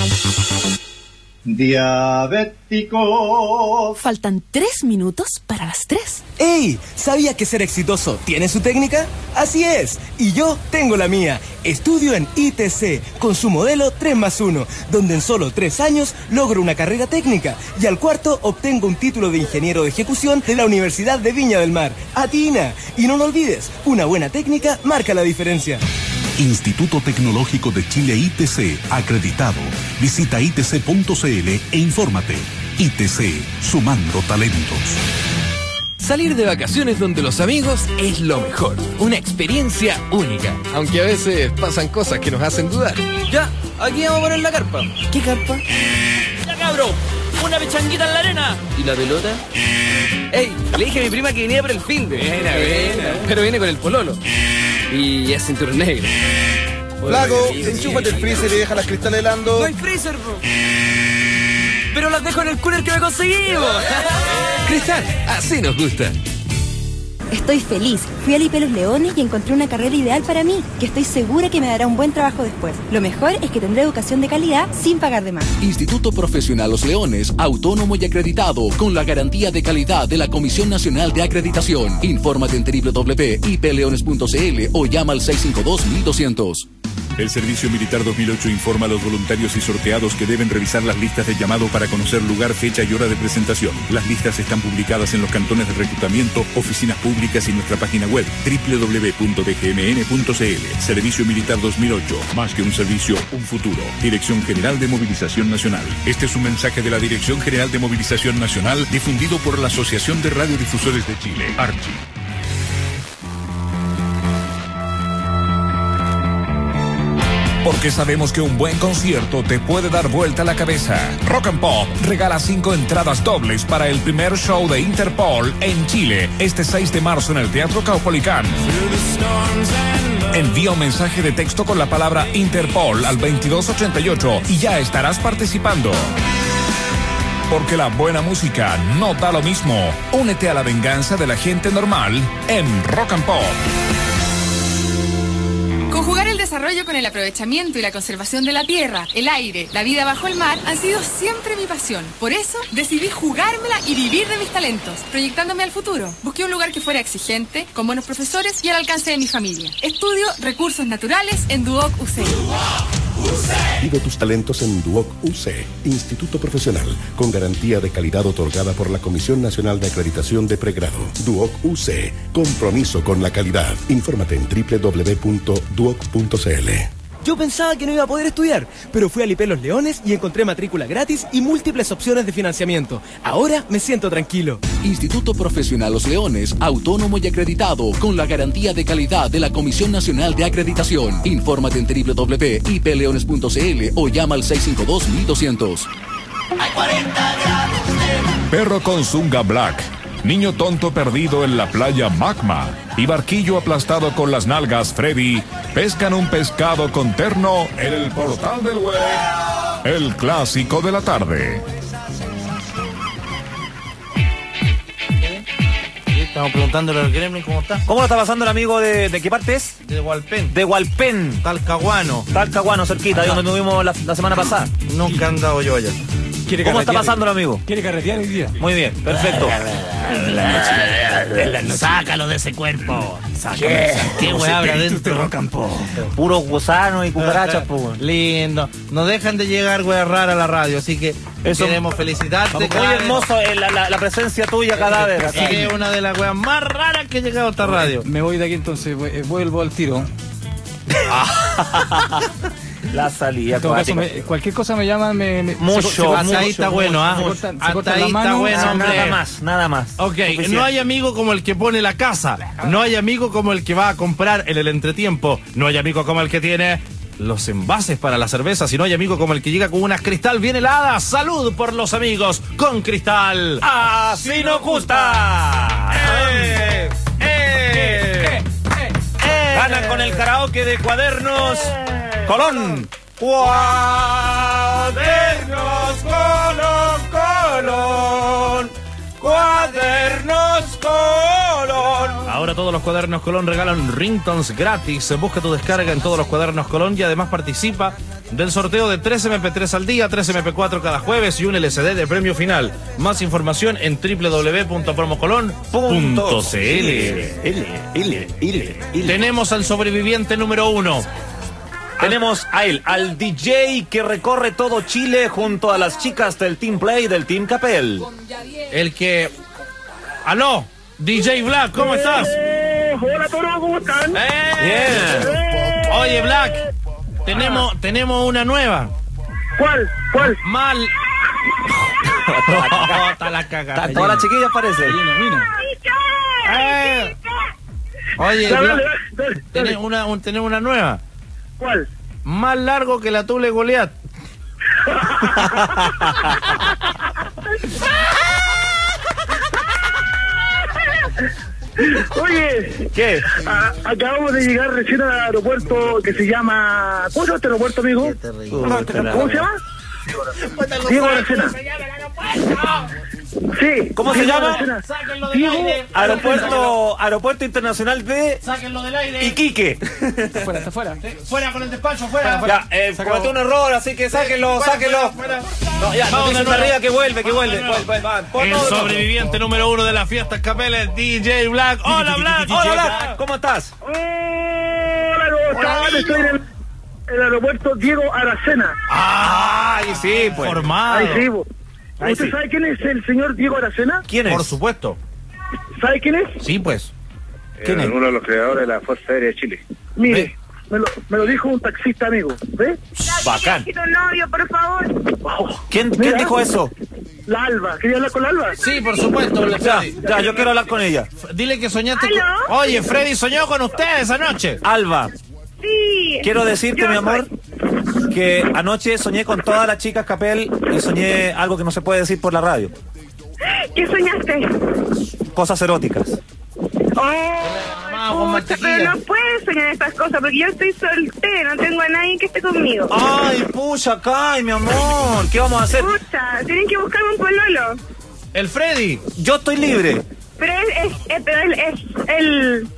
S11: Diabético.
S8: Faltan 3 minutos para las 3.
S12: ¡Ey! ¿Sabía que ser exitoso tiene su técnica? Así es, y yo tengo la mía. Estudio en ITC con su modelo 3+1, donde en solo 3 años logro una carrera técnica y al cuarto obtengo un título de ingeniero de ejecución de la Universidad de Viña del Mar. ¡Atina! Y no lo olvides, una buena técnica marca la diferencia.
S5: Instituto Tecnológico de Chile ITC, acreditado. Visita itc.cl e infórmate. ITC, sumando talentos.
S13: Salir de vacaciones donde los amigos es lo mejor. Una experiencia única. Aunque a veces pasan cosas que nos hacen dudar.
S12: Ya, aquí vamos a poner la carpa.
S8: ¿Qué carpa?
S13: ¡Ya, cabrón!
S11: una pechanguita en la arena.
S13: ¿Y la pelota? Ey, le dije a mi prima que venía por el fin de. Buena. Pero viene con el pololo. Y es cinturón negro.
S4: Flaco, enchúfate el freezer y deja las cristales helando.
S11: No hay freezer, bro. Pero las dejo en el cooler que me conseguimos.
S13: Cristal, así nos gusta.
S14: Estoy feliz. Fui a Lipe Los Leones y encontré una carrera ideal para mí, que estoy segura que me dará un buen trabajo después. Lo mejor es que tendré educación de calidad sin pagar de más.
S15: Instituto Profesional Los Leones, autónomo y acreditado, con la garantía de calidad de la Comisión Nacional de Acreditación. Infórmate en www.ipleones.cl o llama al 652-1200.
S5: El Servicio Militar 2008 informa a los voluntarios y sorteados que deben revisar las listas de llamado para conocer lugar, fecha y hora de presentación. Las listas están publicadas en los cantones de reclutamiento, oficinas públicas y nuestra página web www.dgmn.cl. Servicio Militar 2008. Más que un servicio, un futuro. Dirección General de Movilización Nacional. Este es un mensaje de la Dirección General de Movilización Nacional difundido por la Asociación de Radiodifusores de Chile, ARCHI.
S9: Porque sabemos que un buen concierto te puede dar vuelta la cabeza. Rock and Pop regala 5 entradas dobles para el primer show de Interpol en Chile, este 6 de marzo en el Teatro Caupolicán. Envía un mensaje de texto con la palabra Interpol al 2288 y ya estarás participando. Porque la buena música no da lo mismo. Únete a la venganza de la gente normal en Rock and Pop.
S16: Conjugar el desarrollo con el aprovechamiento y la conservación de la tierra, el aire, la vida bajo el mar han sido siempre mi pasión. Por eso decidí jugármela y vivir de mis talentos, proyectándome al futuro. Busqué un lugar que fuera exigente, con buenos profesores y al alcance de mi familia. Estudio recursos naturales en Duoc UC.
S17: Vive tus talentos en Duoc UC, Instituto Profesional, con garantía de calidad otorgada por la Comisión Nacional de Acreditación de Pregrado. Duoc UC, compromiso con la calidad. Infórmate en www.duoc.cl.
S12: Yo pensaba que no iba a poder estudiar, pero fui a Lipe Los Leones y encontré matrícula gratis y múltiples opciones de financiamiento. Ahora me siento tranquilo.
S15: Instituto Profesional Los Leones, autónomo y acreditado, con la garantía de calidad de la Comisión Nacional de Acreditación. Infórmate en www.ipleones.cl o llama al 652-1200.
S9: Hay 40 grados de... Perro con Zunga Black. Niño tonto perdido en la playa Magma y barquillo aplastado con las nalgas Freddy pescan un pescado con terno en el portal del web. El clásico de la tarde.
S4: Estamos preguntándole al Gremlin cómo está.
S3: ¿Cómo lo está pasando el amigo de qué parte es?
S4: De Hualpén.
S3: De Hualpén.
S4: Talcahuano,
S3: cerquita, ahí donde tuvimos la semana pasada.
S4: Nunca he andado yo allá.
S3: ¿Cómo está pasando el amigo?
S2: ¿Quiere carretear hoy día?
S3: Muy bien, perfecto.
S11: Sácalo de ese cuerpo.
S4: ¿Qué weá habrá dentro?
S3: Puros gusanos y cucarachas, pues.
S4: Lindo. No dejan de llegar weas raras a la radio, así que queremos felicitarte.
S3: Muy hermoso la presencia tuya, cadáver.
S4: Así que es una de las weas más raras que ha llegado a esta radio.
S2: Me voy de aquí entonces, vuelvo al tiro.
S3: La salida.
S2: Cualquier cosa me llaman,
S4: mucho. Hasta ahí está bueno, ¿ah?
S2: Hasta ahí está bueno,
S4: hombre.
S3: Nada más.
S4: Ok, suficiente. No hay amigo como el que pone la casa. No hay amigo como el que va a comprar en el entretiempo. No hay amigo como el que tiene los envases para la cerveza. Si no hay amigo como el que llega con unas Cristal bien heladas. Salud por los amigos con Cristal. ¡Así nos gusta!
S3: Ganan con el karaoke de Cuadernos Colón. Cuadernos Colón. Cuadernos Colón.
S4: Ahora todos los Cuadernos Colón regalan ringtones gratis. Busca tu descarga en todos los Cuadernos Colón y además participa del sorteo de 3 MP3 al día, 3 MP4 cada jueves y un LCD de premio final. Más información en www.promocolon.cl. Tenemos al sobreviviente número 1.
S3: Tenemos a él, al DJ que recorre todo Chile junto a las chicas del Team Play del Team Capel.
S4: El que... ¡Aló! DJ Black, ¿cómo estás?
S18: Hola, Toro, ¿cómo están?
S4: Bien. Oye, Black, tenemos una nueva.
S18: ¿Cuál?
S4: Mal. Está la cagada.
S3: Todas las chiquillas parece.
S4: Oye, Black, tenemos una nueva.
S18: ¿Cuál?
S4: Más largo que la Tule Goliat.
S18: Oye,
S3: ¿qué?
S18: Acabamos de llegar recién al aeropuerto que se llama... ¿Cómo se llama este aeropuerto, amigo? ¿Cómo se llama? Diego Aracena. Sí.
S3: ¿Cómo se llama?
S18: Diego
S3: Aeropuerto Internacional de...
S4: Sáquenlo del aire.
S3: Iquique.
S2: Está fuera.
S4: Fuera con el despacho, fuera.
S3: Ya, cometió un error, así que sáquenlo. No, ya, no dicen arriba que vuelve.
S4: El sobreviviente número 1 de las fiestas Capeles, DJ Black. Hola, Black.
S3: Hola, Black. ¿Cómo estás?
S18: Hola, ¿cómo estás? Estoy en el aeropuerto Diego Aracena.
S3: Ahí sí, pues.
S4: Formado.
S18: Ahí sí, pues. ¿Usted sabe quién es el señor Diego Aracena?
S3: ¿Quién es?
S4: Por supuesto.
S18: ¿Sabe quién es?
S4: Sí, pues.
S3: ¿Quién es?
S6: Uno de los creadores de la Fuerza Aérea de Chile.
S18: Mire, me lo dijo un taxista amigo. ¿Ves?
S3: Bacán.
S18: novio, por favor.
S3: ¿Quién dijo eso?
S18: La Alba. ¿Quería hablar con la Alba?
S4: Sí, por supuesto.
S3: Ya, yo quiero hablar con ella.
S4: Dile que soñaste con... Oye, Freddy soñó con usted esa noche.
S3: Alba,
S19: Sí.
S3: quiero decirte, mi amor, que anoche soñé con todas las chicas Capel y soñé algo que no se puede decir por la radio.
S19: ¿Qué soñaste?
S3: Cosas eróticas.
S19: Pucha, pero no puedes soñar estas cosas porque yo estoy soltera, no tengo a nadie que esté conmigo.
S3: Ay, pucha, Kai, mi amor, ¿qué vamos a hacer?
S19: Pucha, tienen que buscarme un pololo.
S4: El Freddy.
S3: Yo estoy libre.
S19: Pero es el...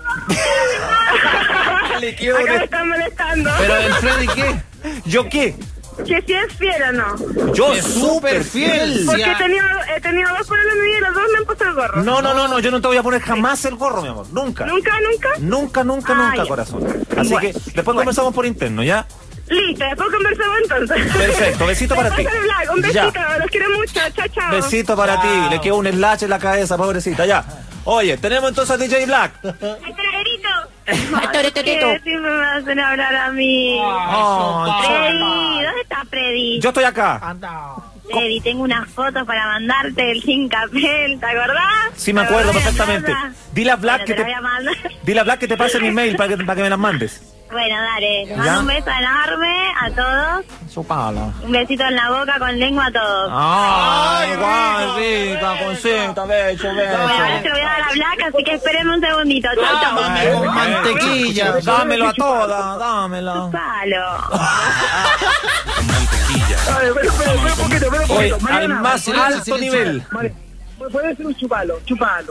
S19: Acá me están molestando.
S4: ¿Pero el Freddy qué?
S3: ¿Yo qué?
S19: Que si es fiel o no.
S3: Yo
S4: Es
S3: súper fiel.
S19: Porque he tenido dos pololos en mi vida y los dos me han puesto el gorro.
S3: No, yo no te voy a poner jamás el gorro, mi amor. Nunca. Nunca, corazón. Así que después conversamos por interno, ¿ya?
S19: Listo, después conversamos entonces.
S3: Perfecto, besito para ti.
S19: Un besito,
S3: Ya.
S19: los quiero mucho, chao.
S3: Besito para ti. Le quedó un slash en la cabeza, pobrecita, ya. Oye, tenemos entonces a DJ Black.
S19: Siempre me hacen hablar a mí. Freddy, ¿dónde está Freddy?
S3: Yo estoy acá.
S19: Freddy, tengo unas fotos para mandarte del Sin Capel, ¿te acordás?
S3: Sí, me acuerdo perfectamente. Dile a Black que dile a Black que te pase mi mail para que me las mandes.
S19: Bueno, dale, te mando un beso enorme a todos.
S3: Su pala.
S19: Un besito en la boca con lengua a todos.
S3: Ay, rica, cosita, beso.
S19: Bueno, ahora se lo voy a dar a Black, así que espérenme un segundito. Chau.
S4: Con mantequilla.
S3: Dámelo a todas, dámelo.
S19: Chupalo.
S18: Espera un poquito.
S3: Oye, al
S18: Mariana,
S3: más alto nivel.
S18: Puede ser un chupalo.
S19: Chupalo.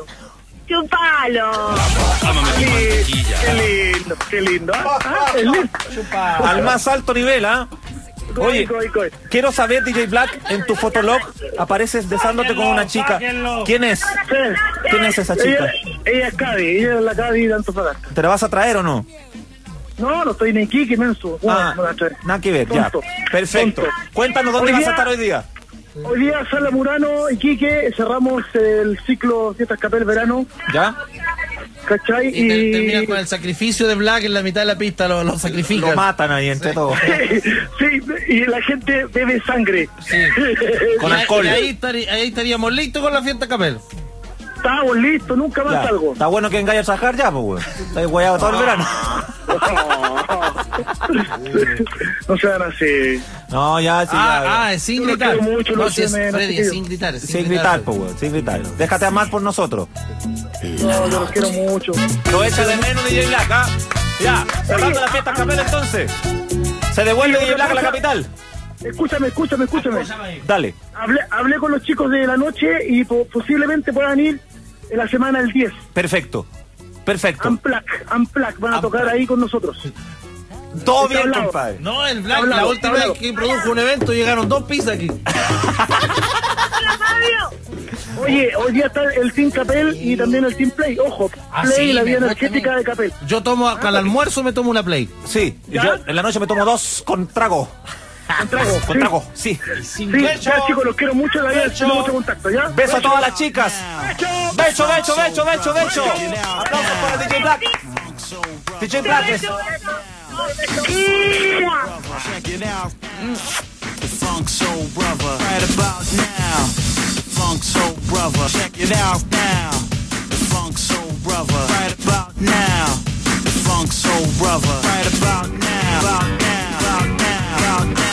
S18: Qué lindo. Es lindo.
S3: Al más alto nivel, ¿ah? Oye, quiero saber, DJ Black, en tu fotolog apareces besándote con una chica. ¿Quién es? ¿Quién es esa chica?
S18: Ella es Cadi, ella es la Cadi de Antofagasta.
S3: ¿Te la vas a traer o no?
S18: No estoy en Iquique, menso.
S3: Nada que ver, ya. Perfecto. Cuéntanos dónde vas a estar hoy día.
S18: Hoy día Sala Murano, Iquique, cerramos el ciclo Fiestas Capel Verano.
S3: ¿Ya?
S18: ¿Cachai?
S4: Y terminan con el sacrificio de Black en la mitad de la pista, lo sacrifican.
S3: Lo matan ahí entre todos.
S18: Sí, y la gente bebe sangre.
S4: Sí.
S3: Con alcohol.
S4: Y ahí estaríamos listos con la fiesta Capel.
S18: Estamos listos, nunca más
S3: Ya.
S18: salgo.
S3: Está bueno que vengáis a trabajar ya, pues, weón. Estáis guayado todo el verano.
S18: No sean así.
S3: No, ya, sí, ya.
S4: Es sin gritar.
S18: Yo quiero mucho,
S4: No,
S18: lo
S4: si es
S18: tienen,
S4: Freddy,
S18: así
S4: es
S18: que-
S4: sin gritar.
S3: Sin gritar, pues, weón, sin gritar. Déjate amar por nosotros.
S18: No, yo los quiero mucho.
S3: Lo echa de menos DJ Black, ¿ah? Ya, cerrando la fiesta Capel entonces. Se devuelve DJ Black a la capital.
S18: Escúchame.
S3: Dale.
S18: Hablé con los chicos de la noche y posiblemente puedan ir en la semana del 10.
S3: Perfecto.
S18: Unplugged van a tocar ahí con nosotros.
S3: Todo
S18: Está
S3: bien,
S18: hablado.
S3: compadre.
S4: No, el Black,
S18: Hablado,
S4: la última
S18: hablado.
S4: vez que produjo un evento llegaron 2 pizzas aquí.
S18: Oye, hoy día está el Team Capel y también el Team Play. Ojo, Play,
S4: sí,
S18: la vida
S4: me
S18: energética de Capel.
S4: Yo tomo, al almuerzo me tomo una Play.
S3: Sí, y yo en la noche me tomo 2 con trago. Con trago, sí.
S18: Sí, ya chicos, los quiero mucho, la vida tiene mucho contacto, ¿ya?
S3: Beso a todas las chicas. Beso. Aplausos para DJ Black. DJ Black es...
S20: Check it out. The Funk Soul Brother. Right about now. The Funk Soul Brother. Check it out now. The Funk Soul Brother. Right about now. The Funk Soul Brother. Right about now. About now. About now. About now.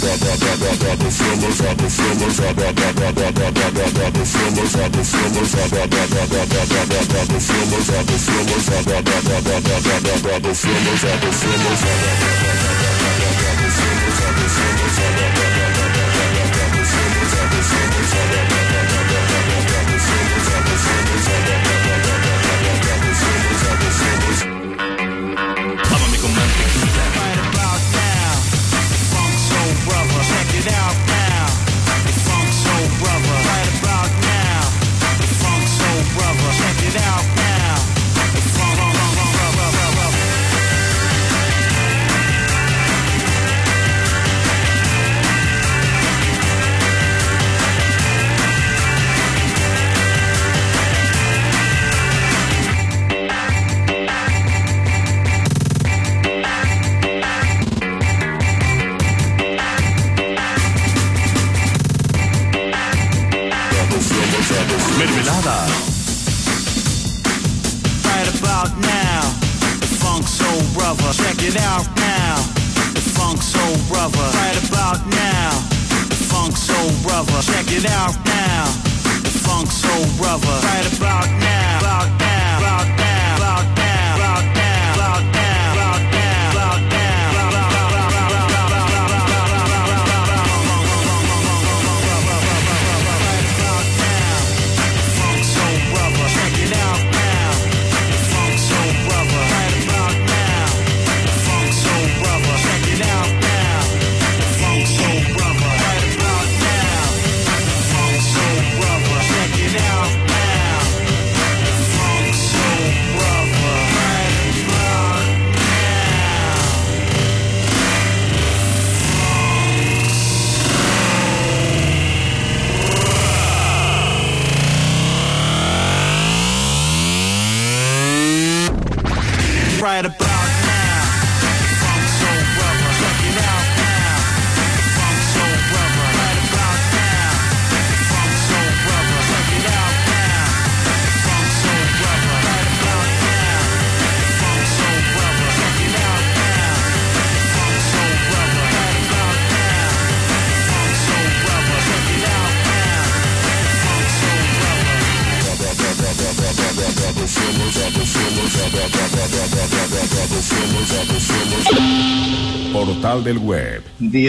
S9: Mermelada.
S20: Right about now, the Funk Soul Brother. Check it out now, the Funk Soul Brother. Right about now, the Funk Soul Brother. Check it out now, the Funk Soul Brother. Right about now, about now, about now, about now, about now, about now, about now, about now. Right about now, Funk Soul Brother. Check it out now, Funk Soul Brother. Right about now, Funk Soul Brother. Check it out now, Funk Soul Brother. Right about now, Funk Soul Brother. Check it out now, Funk Soul Brother. Right about now, Funk Soul Brother. Check it out now, Funk Soul
S9: Portal del Web.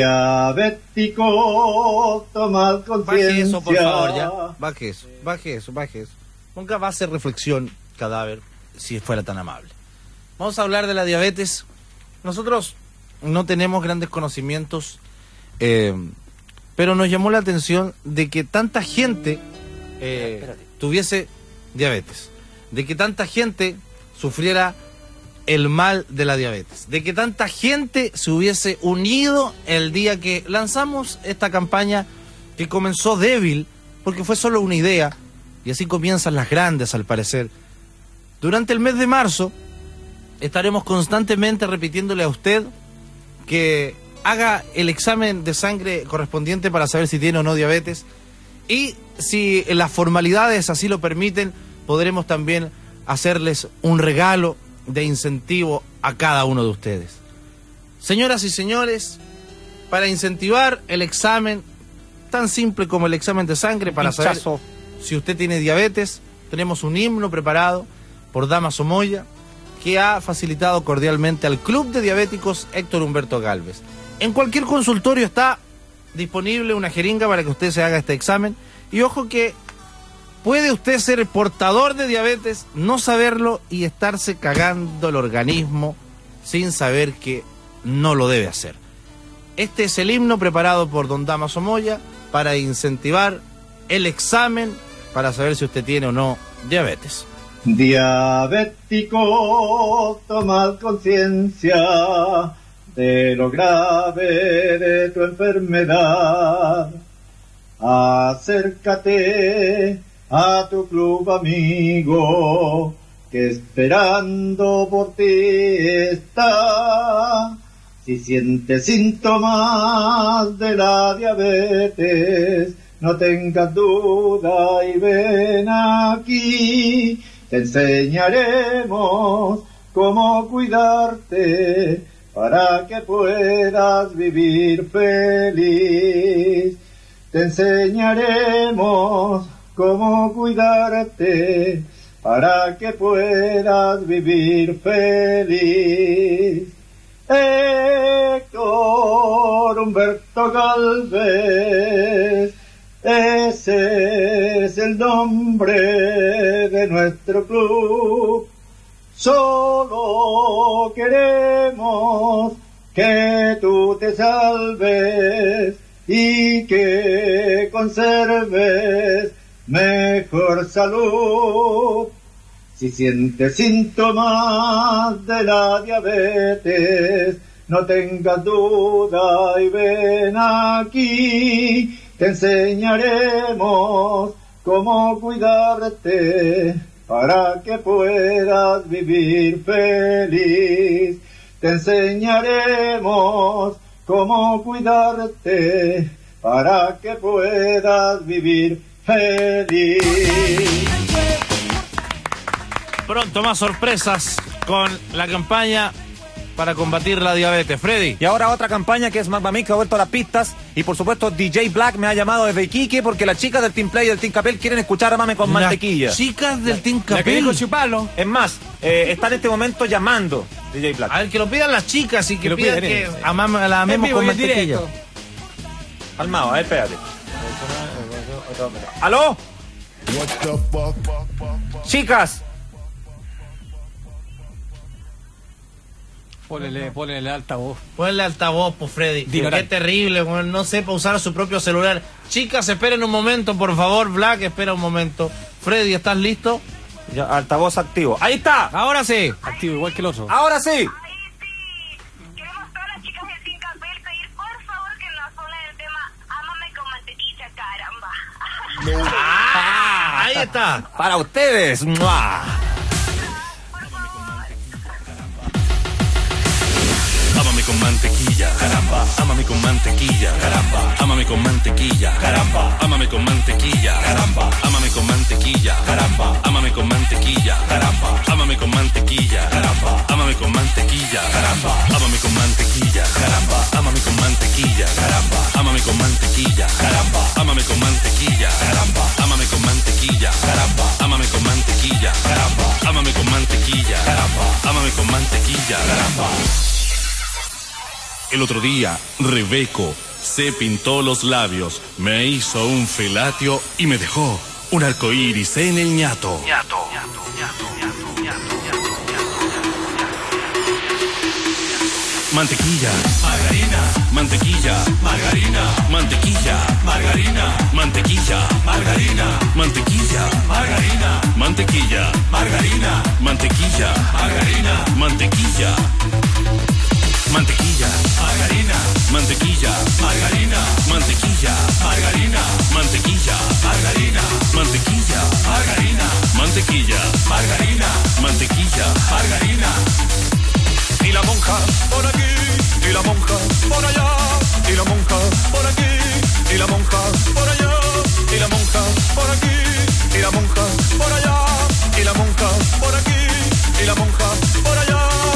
S21: Diabético, tomad conciencia.
S4: Baje eso, por favor, ya. Baje eso. Nunca va a hacer reflexión, cadáver, si fuera tan amable. Vamos a hablar de la diabetes. Nosotros no tenemos grandes conocimientos, pero nos llamó la atención de que tanta gente tuviese diabetes, de que tanta gente sufriera el mal de la diabetes, de que tanta gente se hubiese unido el día que lanzamos esta campaña, que comenzó débil porque fue solo una idea, y así comienzan las grandes al parecer. Durante el mes de marzo estaremos constantemente repitiéndole a usted que haga el examen de sangre correspondiente para saber si tiene o no diabetes, y si las formalidades así lo permiten, podremos también hacerles un regalo de incentivo a cada uno de ustedes. Señoras y señores, para incentivar el examen tan simple como el examen de sangre para saber si usted tiene diabetes, tenemos un himno preparado por Damaso Moya, que ha facilitado cordialmente al Club de Diabéticos Héctor Humberto Galvez. En cualquier consultorio está disponible una jeringa para que usted se haga este examen, y ojo que puede usted ser el portador de diabetes, no saberlo y estarse cagando el organismo sin saber que no lo debe hacer. Este es el himno preparado por don Damaso Moya para incentivar el examen para saber si usted tiene o no diabetes.
S21: Diabético, tomad conciencia de lo grave de tu enfermedad. Acércate a tu club amigo, que esperando por ti está. Si sientes síntomas de la diabetes, no tengas duda y ven aquí. Te enseñaremos cómo cuidarte para que puedas vivir feliz. Te enseñaremos cómo cuidarte, para que puedas vivir feliz. Héctor Humberto Galvez, ese es el nombre de nuestro club. Solo queremos que tú te salves y que conserves mejor salud. Si sientes síntomas de la diabetes, no tengas duda y ven aquí. Te enseñaremos cómo cuidarte, para que puedas vivir feliz. Te enseñaremos cómo cuidarte, para que puedas vivir feliz.
S4: Pronto más sorpresas con la campaña para combatir la diabetes. Freddy.
S3: Y ahora otra campaña que es Magma Mix, que ha vuelto a las pistas. Y por supuesto DJ Black me ha llamado desde Iquique porque las chicas del Team Play y del Team Capel quieren escuchar Amame con Mantequilla.
S4: Las chicas del Team Capel.
S3: Es más, está en este momento llamando DJ Black.
S4: A ver, que lo pidan las chicas y que lo pidan que la amemos con mantequilla.
S3: Calmado, a ver, espérate. ¿Aló? Chicas.
S2: Ponele altavoz.
S4: Ponle altavoz, pues, Freddy.
S2: Ignorante.
S4: Qué terrible, no sepa usar su propio celular. Chicas, esperen un momento, por favor. Black, espera un momento. Freddy, ¿estás listo?
S3: Ya, altavoz activo. ¡Ahí está!
S4: Ahora sí.
S2: Activo igual que el otro.
S3: ¡Ahora sí!
S4: Ahí está.
S3: Para ustedes. ¡Mua!
S1: Ámame con mantequilla, caramba. Ámame con mantequilla, caramba. Ámame con mantequilla, caramba. Ámame con mantequilla, caramba. Ámame con mantequilla, caramba. Ámame con mantequilla, caramba. Ámame con mantequilla, caramba. Ámame con mantequilla, caramba. Ámame con mantequilla, caramba. Ámame con mantequilla, caramba. Ámame con mantequilla, caramba. Ámame con mantequilla, caramba. Ámame con mantequilla, caramba. Ámame con mantequilla, caramba. Ámame con mantequilla, caramba. Ámame con mantequilla, caramba. El otro día, Rebeco se pintó los labios, me hizo un felatio y me dejó un arcoíris en el ñato. Mantequilla, margarina, mantequilla, margarina, mantequilla, margarina, mantequilla, margarina, mantequilla, margarina, mantequilla, margarina, mantequilla, margarina, mantequilla. Mantequilla, margarina, mantequilla, margarina, mantequilla, margarina, mantequilla, margarina, mantequilla, margarina, mantequilla, margarina, mantequilla, margarina. Y la monja por aquí, y la monja por allá, y la monja por aquí, y la monja por allá, y la monja por aquí, y la monja por allá, y la monja por aquí, y la monja por allá.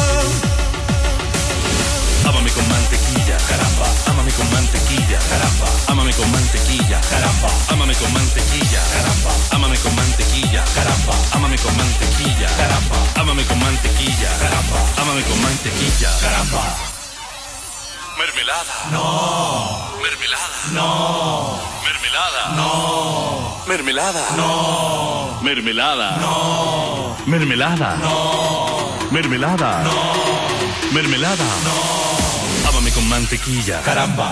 S1: Ámame con mantequilla, caramba. Ámame con mantequilla, caramba. Ámame con mantequilla, caramba. Ámame con mantequilla, caramba. Ámame con mantequilla, caramba. Ámame con mantequilla, caramba. Ámame con mantequilla, caramba. Ámame con mantequilla, caramba. Mermelada. No. Mermelada. No. Mermelada. No. Mermelada. No. Mermelada. No. Mermelada. No. Mermelada. No. Mermelada. No. Ámame con mantequilla, caramba.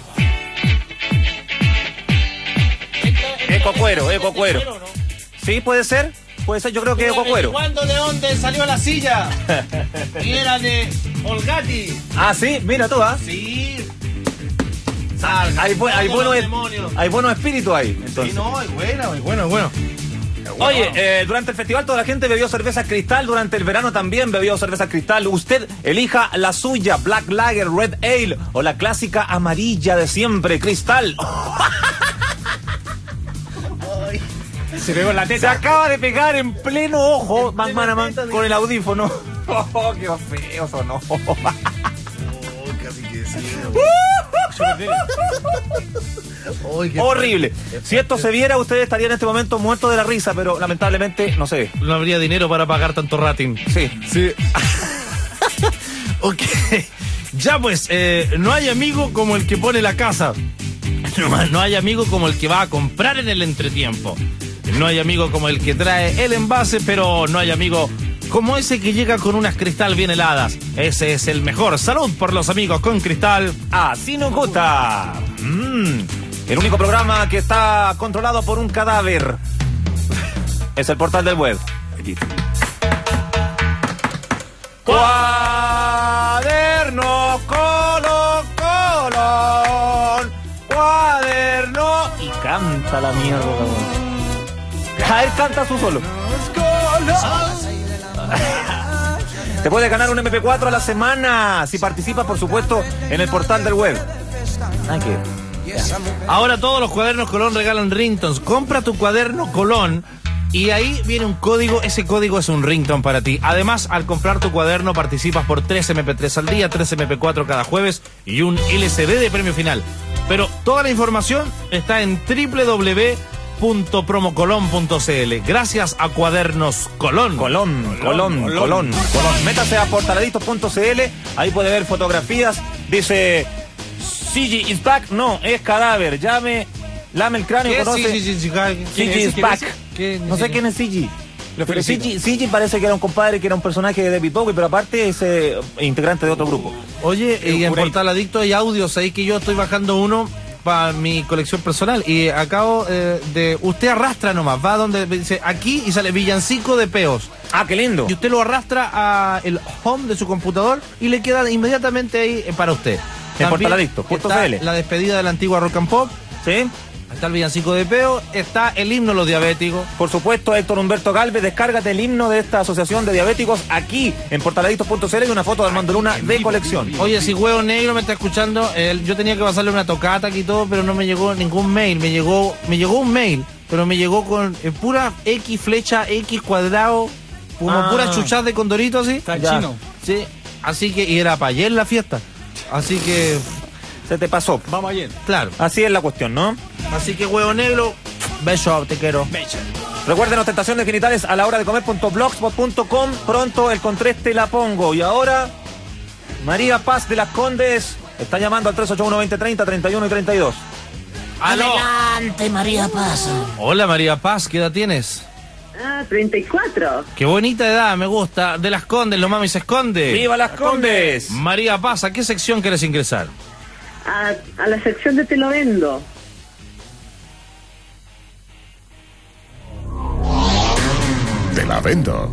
S3: Eco cuero. ¿Sí puede ser? Puede ser, yo creo que eco cuero.
S4: ¿Cuándo de dónde salió la silla? Y era de Olgati.
S3: Ah, sí, mira tú, ¿ah?
S4: Sí.
S3: Hay buenos espíritus ahí. Entonces.
S4: Sí, no, es bueno.
S3: Oye, durante el festival toda la gente bebió cerveza Cristal, durante el verano también bebió cerveza Cristal. Usted elija la suya, Black Lager, Red Ale o la clásica amarilla de siempre, Cristal.
S2: Se pegó en la teta.
S3: Se acaba de pegar en pleno ojo, man con el audífono. Oh, qué feo sonó. Horrible. Si esto se viera, usted estaría en este momento muerto de la risa, pero lamentablemente no se ve.
S4: No habría dinero para pagar tanto rating.
S3: Sí.
S4: Ok. Ya pues, no hay amigo como el que pone la casa. No hay amigo como el que va a comprar en el entretiempo. No hay amigo como el que trae el envase, pero no hay amigo como ese que llega con unas Cristal bien heladas. Ese es el mejor. Salud por los amigos con Cristal.
S3: Así nos gusta. El único programa que está controlado por un cadáver es el portal del web. Cuaderno, colón. Cuaderno. Y canta la mierda, weón. A él canta su solo. Te puedes ganar un MP4 a la semana si participas, por supuesto, en el portal del web.
S4: Ahora todos los cuadernos Colón regalan ringtones. Compra tu cuaderno Colón y ahí viene un código. Ese código es un ringtone para ti. Además, al comprar tu cuaderno participas por 3 MP3 al día, 3 MP4 cada jueves y un LCD de premio final. Pero toda la información está en www.promocolon.cl. Gracias a Cuadernos Colón.
S3: Colón. Métase a portaladitos.cl. Ahí puede ver fotografías. Dice CG is back. No, es cadáver. Lame el cráneo. ¿Conoce? CG is back. No sé quién es CG. Pero CG parece que era un compadre, que era un personaje de David Bowie, pero aparte es integrante de otro grupo.
S4: Oye, y en Portal Adicto hay audios ahí que yo estoy bajando uno para mi colección personal y acabo de... Usted arrastra nomás, va donde dice aquí y sale villancico de peos.
S3: Ah, qué lindo.
S4: Y usted lo arrastra a el home de su computador y le queda inmediatamente ahí para usted.
S3: En portaladicto.cl.
S4: La despedida de la antigua Rock and Pop.
S3: Sí.
S4: Está el villancico de peo, está el himno de los diabéticos.
S3: Por supuesto, Héctor Humberto Galvez, descárgate el himno de esta asociación de diabéticos aquí en portaladictos.cl y una foto de Armando Luna de colección.
S4: Oye, si Huevo Negro me está escuchando, yo tenía que pasarle una tocata aquí y todo, pero no me llegó ningún mail. Me llegó un mail, pero me llegó con pura X, flecha, X, cuadrado, como pura chuchada de condorito así.
S2: Está chino.
S4: Sí, así que, y era para ayer la fiesta. Así que...
S3: Se te pasó.
S2: Vamos ayer.
S4: Claro.
S3: Así es la cuestión, ¿no?
S4: Así que, Huevo Negro, beso, te quiero.
S2: Beso.
S3: Recuerden, tentaciones genitales a la hora de comer.blogspot.com. Pronto el Contreste la pongo. Y ahora, María Paz de Las Condes está llamando al 381-2030, 31 y 32.
S4: ¡Aló!
S7: Adelante, María Paz.
S4: Hola, María Paz, ¿qué edad tienes?
S7: 34.
S4: Qué bonita edad, me gusta. De Las Condes, lo mami se esconde.
S3: ¡Viva Las Condes!
S4: María Paz, ¿a qué sección quieres ingresar?
S7: A la sección de Te lo vendo.
S9: Te la vendo.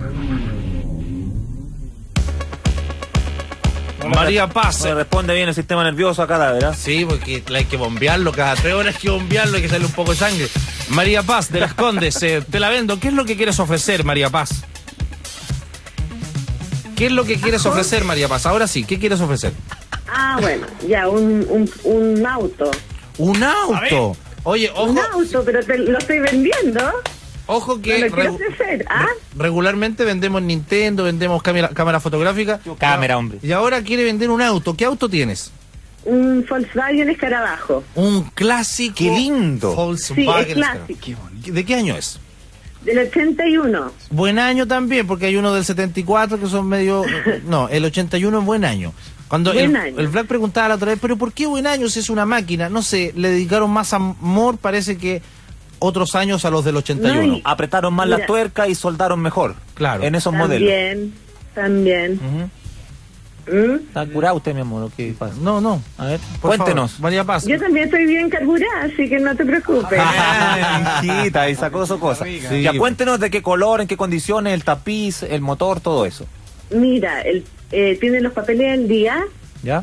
S4: María Paz.
S3: Se responde bien el sistema nervioso acá, ¿verdad?
S4: Sí, porque hay que bombearlo cada 3 horas, hay que bombearlo, hay que salir un poco de sangre. María Paz, de Las Condes, te la vendo. ¿Qué es lo que quieres ofrecer, María Paz? ¿Qué es lo que quieres ofrecer, María Paz? Ahora sí, ¿qué quieres ofrecer?
S7: Bueno, ya, un auto.
S4: ¿Un auto? Oye, ojo.
S7: Un auto, pero lo estoy vendiendo.
S4: Ojo que
S7: lo quiero ofrecer,
S4: regularmente vendemos Nintendo, vendemos cámara fotográfica.
S3: Cámara, hombre.
S4: Y ahora quiere vender un auto. ¿Qué auto tienes?
S7: Un Volkswagen Escarabajo.
S4: Un clásico.
S3: ¡Qué lindo!
S4: Volkswagen.
S7: Sí, es clásico.
S4: ¿De qué año es?
S7: Del 81.
S4: Buen año también, porque hay uno del 74 que son medio... No, el 81 es buen año. Cuando el Black preguntaba la otra vez, ¿pero por qué buen año si es una máquina? No sé, le dedicaron más amor, parece que otros años a los del 81.
S3: No, apretaron más la tuerca y soldaron mejor.
S4: Claro.
S3: En esos modelos.
S7: También.
S3: ¿Está curado usted, mi amor? ¿Qué pasa?
S4: No.
S3: A ver, cuéntenos.
S4: Favor, María Paz.
S7: Yo también estoy bien carburada, así que no te preocupes.
S3: Hijita, y sacó su cosa. Sí. Ya cuéntenos de qué color, en qué condiciones, el tapiz, el motor, todo eso.
S7: Mira, tiene los papeles al día.
S3: ¿Ya?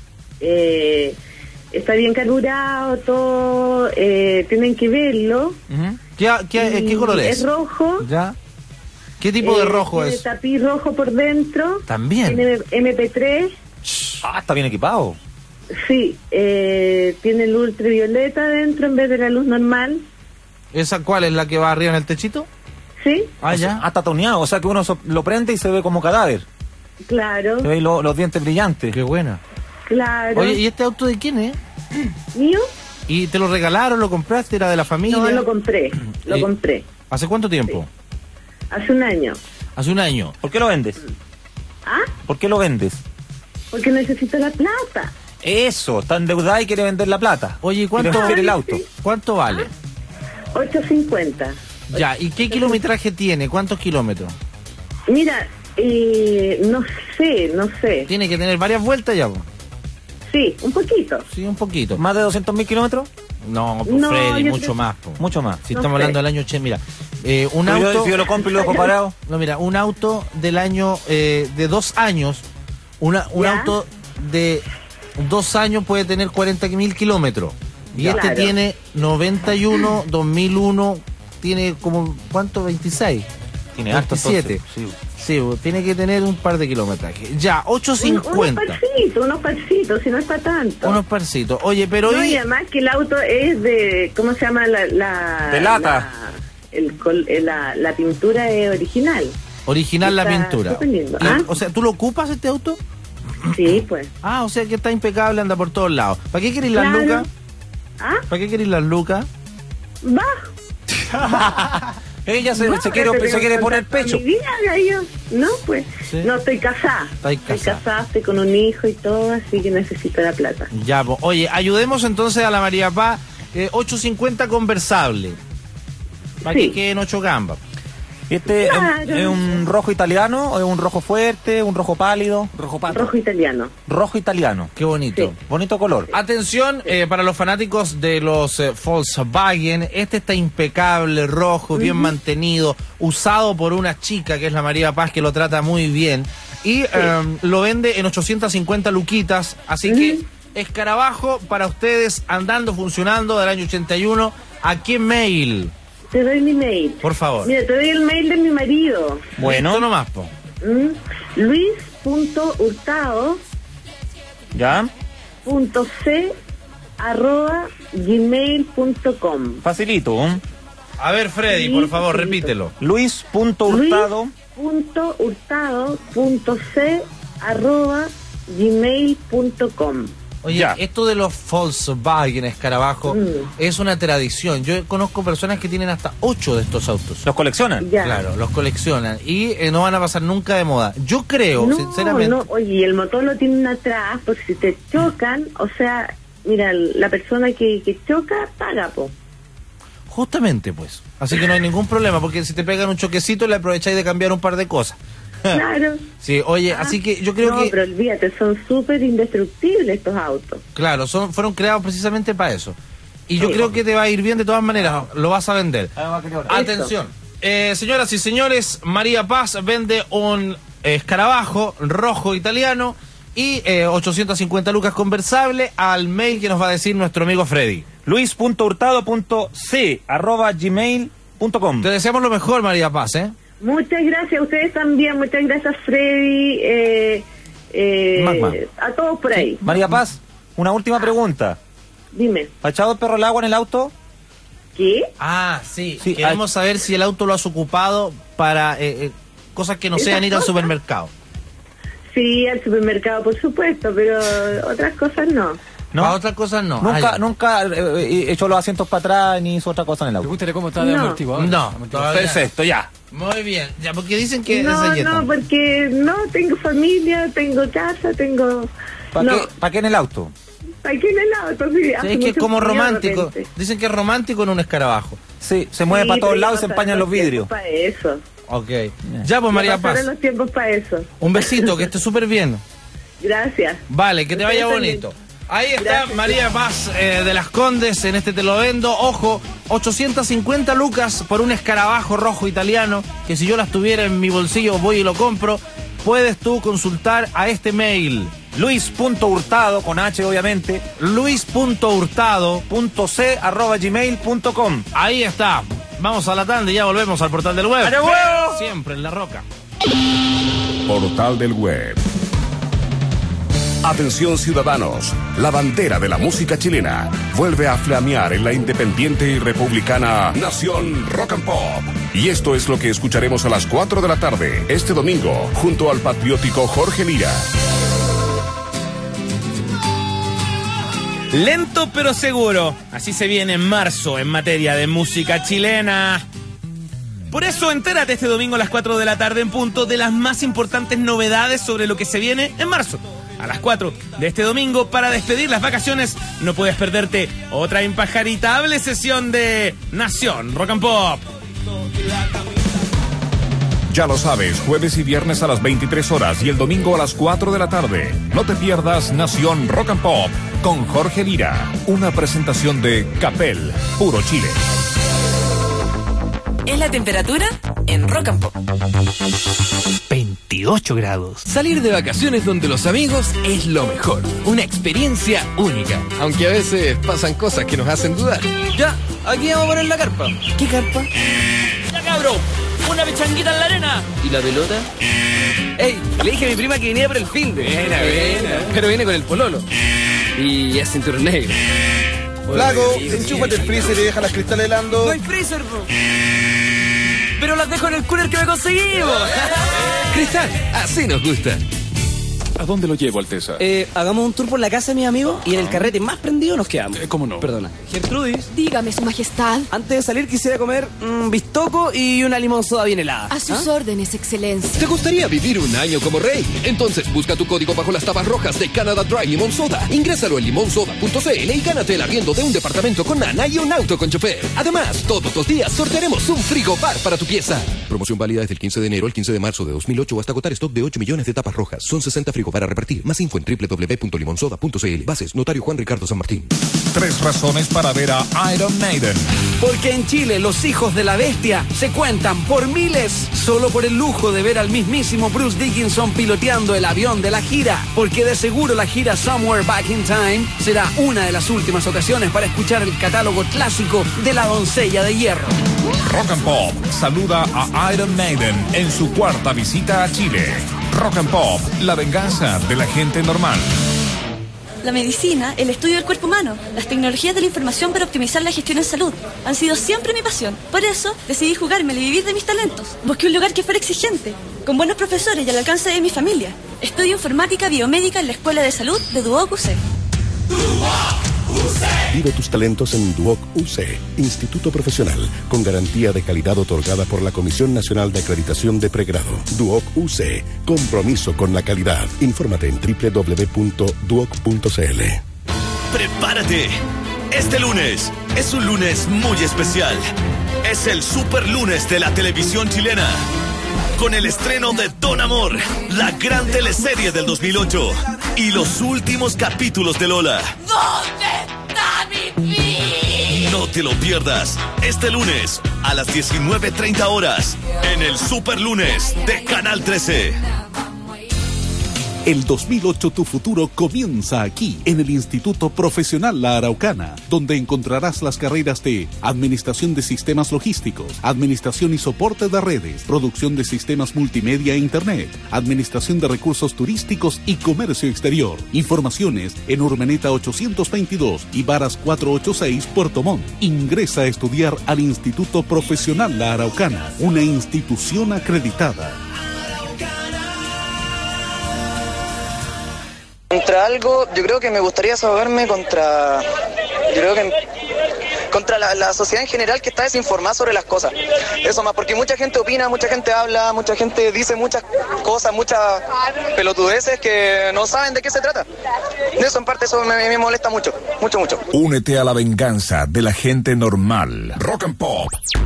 S7: Está bien carburado, todo. Tienen que verlo.
S4: ¿Qué color es?
S7: Es rojo.
S4: ¿Ya? ¿Qué tipo de rojo es?
S7: Tiene tapiz rojo por dentro.
S4: También.
S7: Tiene MP3.
S3: Está bien equipado.
S7: Sí, tiene luz ultravioleta dentro en vez de la luz normal.
S4: ¿Esa cuál es la que va arriba en el techito?
S7: Sí.
S3: Ya. Está toneado, o sea que uno lo prende y se ve como cadáver.
S7: Claro.
S3: Se ve los dientes brillantes.
S4: Qué buena.
S7: Claro.
S4: Oye, ¿y este auto de quién es?
S7: ¿Mío?
S4: ¿Y te lo regalaron, lo compraste, era de la familia?
S7: No, lo compré.
S4: ¿Hace cuánto tiempo?
S7: Sí. Hace un año.
S4: Hace un año.
S3: ¿Por qué lo vendes?
S7: ¿Ah?
S3: ¿Por qué lo vendes?
S7: Porque necesito la plata.
S3: Eso, está endeudada y quiere vender la plata.
S4: Oye,
S3: ¿cuánto vale el auto?
S4: ¿Cuánto vale?
S7: 8.50.
S4: Ya, ¿y qué kilometraje tiene? ¿Cuántos kilómetros?
S7: Mira, no sé.
S4: Tiene que tener varias vueltas ya, po.
S7: Sí, un poquito.
S4: Sí, un poquito.
S3: ¿Más de 200.000 kilómetros?
S4: No,
S7: No,
S4: Freddy,
S7: yo
S4: mucho
S7: creo-
S4: más, po.
S3: Mucho más.
S4: Si
S7: No
S4: estamos
S7: sé.
S4: hablando del año 80, mira, un
S3: Pero
S4: auto...
S3: si yo lo compro y lo dejo parado.
S4: No, mira, un auto del año de 2 años, un
S7: ¿Ya?
S4: auto de 2 años puede tener 40.000 kilómetros. Y
S7: Claro.
S4: este tiene 91, 2001, tiene como, ¿cuánto? 26.
S3: Tiene harto,
S4: 27.
S3: entonces,
S4: Sí, tiene que tener un par de kilometrajes. Ya, 8.50.
S7: Unos parcitos, si no es para tanto.
S4: Unos parcitos. Oye, pero
S7: No,
S4: hoy...
S7: y además que el auto es de, ¿cómo se llama?
S3: De lata.
S7: La pintura es original.
S4: Original la
S7: Está
S4: pintura.
S7: súper lindo.
S4: Y,
S7: ¿Ah?
S4: O sea, ¿tú lo ocupas este auto?
S7: Sí, pues.
S4: Ah, o sea que está impecable, anda por todos lados. ¿Para qué queréis las
S7: Claro.
S4: lucas?
S7: ¿Ah?
S4: ¿Para qué queréis las lucas?
S7: Va.
S3: Ella se quiere poner pecho.
S7: Mi vida, gallo. No, pues.
S4: Sí.
S7: No, estoy casada.
S4: Estoy
S7: Estoy
S4: casada.
S7: casada, estoy con un hijo y todo, así que necesito la plata.
S4: Ya, po. Oye, ayudemos entonces a la María Paz. 8.50 conversable. Para
S7: Sí.
S4: que queden 8 gambas.
S3: ¿Este
S7: Claro.
S3: es un rojo italiano o es un rojo fuerte, un rojo pálido? Rojo pato.
S7: Rojo italiano.
S3: Rojo italiano.
S4: Qué bonito.
S3: Bonito color.
S4: Atención, para los fanáticos de los Volkswagen, este está impecable, rojo, bien mantenido, usado por una chica que es la María Paz, que lo trata muy bien. Y lo vende en 850 luquitas, así que escarabajo para ustedes, andando, funcionando, del año 81. ¿A qué mail?
S7: Te doy mi mail.
S4: Por favor.
S7: Mira, te doy el mail de mi marido.
S4: Bueno. Nomás, po.
S7: Luis.hurtado.c
S3: ¿Ya?
S7: @gmail.com.
S3: Facilito.
S4: A ver, Freddy, por favor, repítelo.
S3: Luis.hurtado.
S7: Luis.hurtado.c @gmail.com.
S4: Oye,
S3: Ya.
S4: esto de los Volkswagen escarabajo es una tradición. Yo conozco personas que tienen hasta 8 de estos autos.
S3: ¿Los coleccionan?
S7: Ya.
S4: Claro, los coleccionan y no van a pasar nunca de moda. Yo creo,
S7: No,
S4: sinceramente...
S7: no, oye, el motor lo tienen atrás, por si te chocan, o sea, mira, la persona que choca, paga, po.
S4: Justamente, pues. Así que no hay ningún problema, porque si te pegan un choquecito le aprovecháis de cambiar un par de cosas.
S7: Claro.
S4: Sí, oye, así que yo creo
S7: No,
S4: que...
S7: pero olvídate, son súper indestructibles estos autos.
S4: Claro, fueron creados precisamente para eso. Y yo
S7: Sí.
S4: creo que te va a ir bien de todas maneras, lo vas a vender. Atención, señoras y señores, María Paz vende un escarabajo rojo italiano y 850 lucas conversable al mail que nos va a decir nuestro amigo Freddy.
S3: Luis.hurtado.c @gmail.com.
S4: Te deseamos lo mejor, María Paz, ¿eh?
S7: Muchas gracias a ustedes también, muchas gracias Freddy,
S3: Magma.
S7: a todos por ahí.
S3: María Paz, una última pregunta.
S7: Dime.
S3: ¿Ha echado el perro al agua en el auto?
S7: ¿Qué?
S4: Ah, sí.
S3: Sí,
S4: Queremos saber si el auto lo has ocupado para cosas que no
S7: ¿Esas
S4: sean ir al
S7: cosas?
S4: supermercado.
S7: Sí, al supermercado, por supuesto, pero otras cosas no.
S3: ¿No?
S4: Para otras cosas no.
S3: Nunca echó los asientos para atrás ni hizo otra cosa en el auto.
S2: Pregúntale cómo está de
S7: No.
S2: amortiguador.
S4: No, todavía.
S3: Perfecto, ya.
S4: Muy bien, ya, porque dicen que
S7: No,
S4: es
S7: no, porque no, tengo familia, tengo casa, tengo...
S3: ¿Para
S7: no,
S3: qué en el auto?
S7: aquí en el auto, sí. hace
S4: es que es
S7: mucho
S4: como
S7: frío de
S4: romántico.
S7: repente.
S4: Dicen que es romántico en un escarabajo.
S3: Sí, se mueve
S7: Sí,
S3: para todos
S7: pero
S3: lados y se
S7: pasaron
S3: empañan los vidrios.
S7: tiempos Para eso.
S4: Ok. Ya, pues, María Paz.
S7: Pasaron los tiempos para eso.
S4: Un besito, que esté súper bien.
S7: Gracias.
S4: Vale, que te vaya
S7: Ustedes
S4: bonito.
S7: también.
S4: Ahí está
S7: Gracias.
S4: María Paz de Las Condes, en este Te Lo Vendo. Ojo, 850 lucas por un escarabajo rojo italiano, que si yo las tuviera en mi bolsillo voy y lo compro. Puedes tú consultar a este mail.
S3: Luis.hurtado, con H obviamente.
S4: Luis.hurtado.c
S3: @gmail.com.
S4: Ahí está. Vamos a la tanda y ya volvemos al portal del web.
S3: ¡Ale, huevo!
S4: Siempre en La Roca.
S9: Portal del web.
S17: Atención ciudadanos, la bandera de la música chilena vuelve a flamear en la independiente y republicana Nación Rock and Pop. Y esto es lo que escucharemos a las 4 de la tarde, este domingo, junto al patriótico Jorge Lira.
S10: Lento pero seguro. Así se viene en marzo en materia de música chilena. Por eso entérate este domingo a las 4 de la tarde en punto de las más importantes novedades sobre lo que se viene en marzo. A las 4 de este domingo, para despedir las vacaciones, no puedes perderte otra impajaritable sesión de Nación Rock and Pop.
S9: Ya lo sabes, jueves y viernes a las 23 horas y el domingo a las 4 de la tarde. No te pierdas Nación Rock and Pop con Jorge Lira. Una presentación de Capel, Puro Chile.
S11: ¿Es la temperatura? En Rock and Pop. 28 grados.
S13: Salir de vacaciones donde los amigos es lo mejor. Una experiencia única. Aunque a veces pasan cosas que nos hacen dudar.
S11: Ya, aquí vamos a poner la carpa.
S13: ¿Qué carpa?
S11: ¡Ya, cabro! ¡Una pechanguita en la arena!
S13: ¿Y la pelota?
S11: ¡Ey! Le dije a mi prima que venía por el fin de.
S13: Buena.
S11: Pero viene con el pololo.
S13: Y es cinturón negro.
S4: Flaco, enchúfate el freezer y deja las cristales helando.
S11: No hay freezer, bro. Pero las dejo en el cooler que me conseguimos.
S13: Cristal, así nos gusta.
S5: ¿A dónde lo llevo, Alteza?
S11: Hagamos un tour por la casa de mi amigo y en el carrete más prendido nos quedamos.
S5: ¿Cómo no?
S11: Perdona. Gertrudis.
S22: Dígame, su majestad.
S11: Antes de salir quisiera comer bistoco y una limón soda bien helada.
S22: A sus órdenes, excelencia.
S13: ¿Te gustaría vivir un año como rey? Entonces busca tu código bajo las tapas rojas de Canada Dry Limón Soda. Ingrésalo en limonsoda.cl y gánate el arriendo de un departamento con nana y un auto con chofer. Además, todos los días sortearemos un frigobar para tu pieza.
S23: Promoción válida desde el 15 de enero al 15 de marzo de 2008 hasta agotar stock de 8 millones de tapas rojas. Son 60 frigobar a repartir. Más info en www.limonsoda.cl. Bases, Notario Juan Ricardo San Martín.
S9: 3 razones para ver a Iron Maiden.
S11: Porque en Chile los hijos de la bestia se cuentan por miles solo por el lujo de ver al mismísimo Bruce Dickinson piloteando el avión de la gira. Porque de seguro la gira Somewhere Back in Time será una de las últimas ocasiones para escuchar el catálogo clásico de la doncella de hierro.
S9: Rock and Pop saluda a Iron Maiden en su 4ª visita a Chile. Rock and Pop, la venganza de la gente normal.
S14: La medicina, el estudio del cuerpo humano, las tecnologías de la información para optimizar la gestión en salud han sido siempre mi pasión. Por eso decidí jugármela y vivir de mis talentos. Busqué un lugar que fuera exigente, con buenos profesores y al alcance de mi familia. Estudio informática biomédica en la Escuela de Salud de Duoc UC.
S17: Vive tus talentos en Duoc UC, Instituto Profesional, con garantía de calidad otorgada por la Comisión Nacional de Acreditación de Pregrado. Duoc UC, compromiso con la calidad. Infórmate en www.duoc.cl.
S1: ¡Prepárate! Este lunes es un lunes muy especial. Es el super lunes de la televisión chilena. Con el estreno de Don Amor, la gran teleserie del 2008 y los últimos capítulos de Lola.
S22: ¿Dónde está mi fin?
S1: No te lo pierdas este lunes a las 19:30 horas en el Super Lunes de Canal 13.
S5: El 2008 tu futuro comienza aquí, en el Instituto Profesional La Araucana, donde encontrarás las carreras de Administración de Sistemas Logísticos, Administración y Soporte de Redes, Producción de Sistemas Multimedia e Internet, Administración de Recursos Turísticos y Comercio Exterior. Informaciones en Urmeneta 822 y Varas 486 Puerto Montt. Ingresa a estudiar al Instituto Profesional La Araucana, una institución acreditada.
S24: Contra algo, yo creo que me gustaría desahogarme contra la sociedad en general que está desinformada sobre las cosas. Eso más, porque mucha gente opina, mucha gente habla, mucha gente dice muchas cosas, muchas pelotudeces que no saben de qué se trata. De eso en parte eso me molesta mucho, mucho.
S9: Únete a la venganza de la gente normal. Rock and Pop.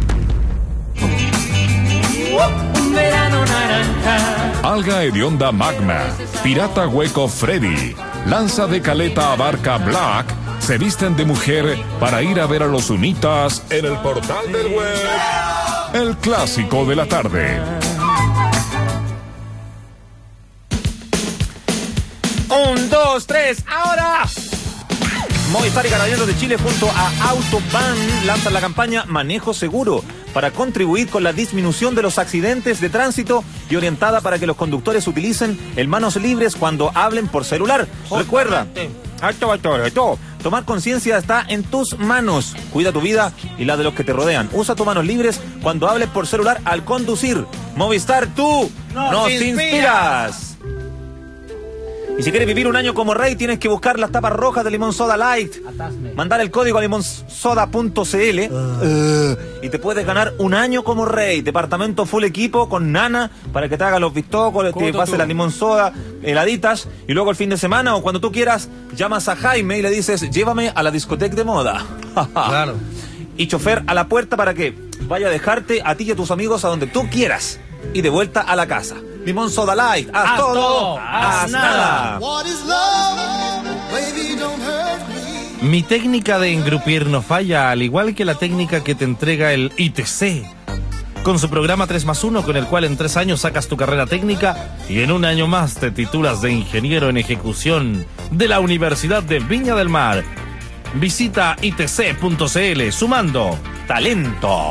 S11: Un verano naranja.
S9: Alga hedionda Magma, Pirata Hueco Freddy, Lanza de Caleta Abarca Black, se visten de mujer para ir a ver a los Unitas en el portal del web. El clásico de la tarde.
S3: 1, 2, 3, ahora. Movistar y Carabineros de Chile junto a Autobahn lanzan la campaña Manejo Seguro para contribuir con la disminución de los accidentes de tránsito y orientada para que los conductores utilicen el manos libres cuando hablen por celular. Recuerda, tomar conciencia está en tus manos. Cuida tu vida y la de los que te rodean. Usa tus manos libres cuando hables por celular al conducir. Movistar, tú nos inspiras. Y si quieres vivir un año como rey, tienes que buscar las tapas rojas de Limón Soda Light. Mandar el código a limonsoda.cl y te puedes ganar un año como rey. Departamento full equipo con nana para que te haga los bistocos, te pase la limón soda, heladitas. Y luego el fin de semana o cuando tú quieras, llamas a Jaime y le dices, llévame a la discoteca de moda.
S4: Claro.
S3: Y chofer a la puerta para que vaya a dejarte a ti y a tus amigos a donde tú quieras. Y de vuelta a la casa. Limón Soda Light, haz todo, haz nada.
S4: Mi técnica de engrupir no falla, al igual que la técnica que te entrega el ITC. Con su programa 3+1, con el cual en 3 años sacas tu carrera técnica y en un año más te titulas de ingeniero en ejecución de la Universidad de Viña del Mar. Visita itc.cl, sumando talento.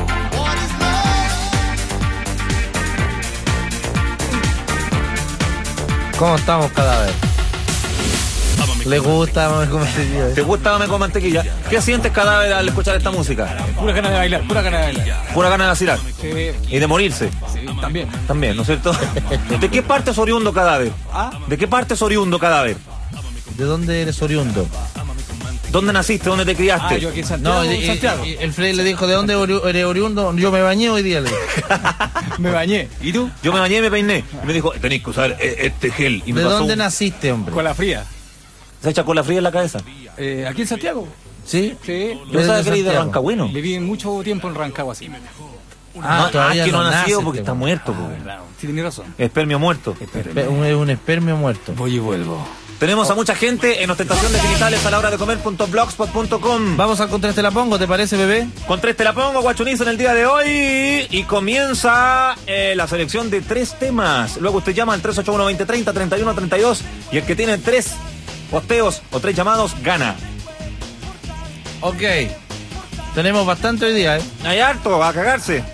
S4: ¿Cómo estamos, Cadáver? ¿Le gusta Mame con Mantequilla?
S3: ¿Te gusta Mame con Mantequilla? ¿Qué sientes, Cadáver, al escuchar esta música?
S2: Pura ganas de bailar, pura ganas de bailar.
S3: Pura ganas de vacilar.
S2: Sí.
S3: Y de morirse.
S2: Sí, también.
S3: También, ¿no es cierto? ¿De qué parte es oriundo, Cadáver? ¿De qué parte es oriundo, Cadáver?
S4: ¿De dónde eres oriundo?
S3: ¿Dónde naciste? ¿Dónde te criaste?
S2: Yo aquí en Santiago.
S4: No,
S2: Santiago.
S4: El Freddy le dijo, ¿de dónde eres oriundo? Yo me bañé hoy día.
S2: Me bañé. ¿Y tú?
S3: Yo me bañé y me peiné. Y me dijo, tenéis que usar este gel. Y me
S4: ¿De
S3: pasó
S4: dónde naciste, hombre?
S2: Con la fría.
S3: ¿Se echa con la fría en la cabeza?
S2: Aquí en Santiago.
S4: ¿Sí?
S2: Sí.
S3: Yo sabía que eres de Rancagüino.
S2: Viví mucho tiempo en Rancagua, así.
S3: Todavía no ha nacido porque está muerto.
S2: Sí, tenés razón.
S3: Espermio muerto.
S4: Es un espermio muerto.
S2: Voy y vuelvo.
S3: Tenemos a mucha gente en ostentación de genitales a la hora de comer.blogspot.com.
S4: Vamos al Contra Este La Pongo, ¿te parece, bebé?
S3: Contra Este La Pongo, Guachunizo en el día de hoy. Y comienza la selección de 3 temas. Luego usted llama al 381-2030, 3132. Y el que tiene 3 posteos o 3 llamados, gana.
S4: Ok. Tenemos bastante hoy día, ¿eh?
S3: Hay harto, va a cagarse.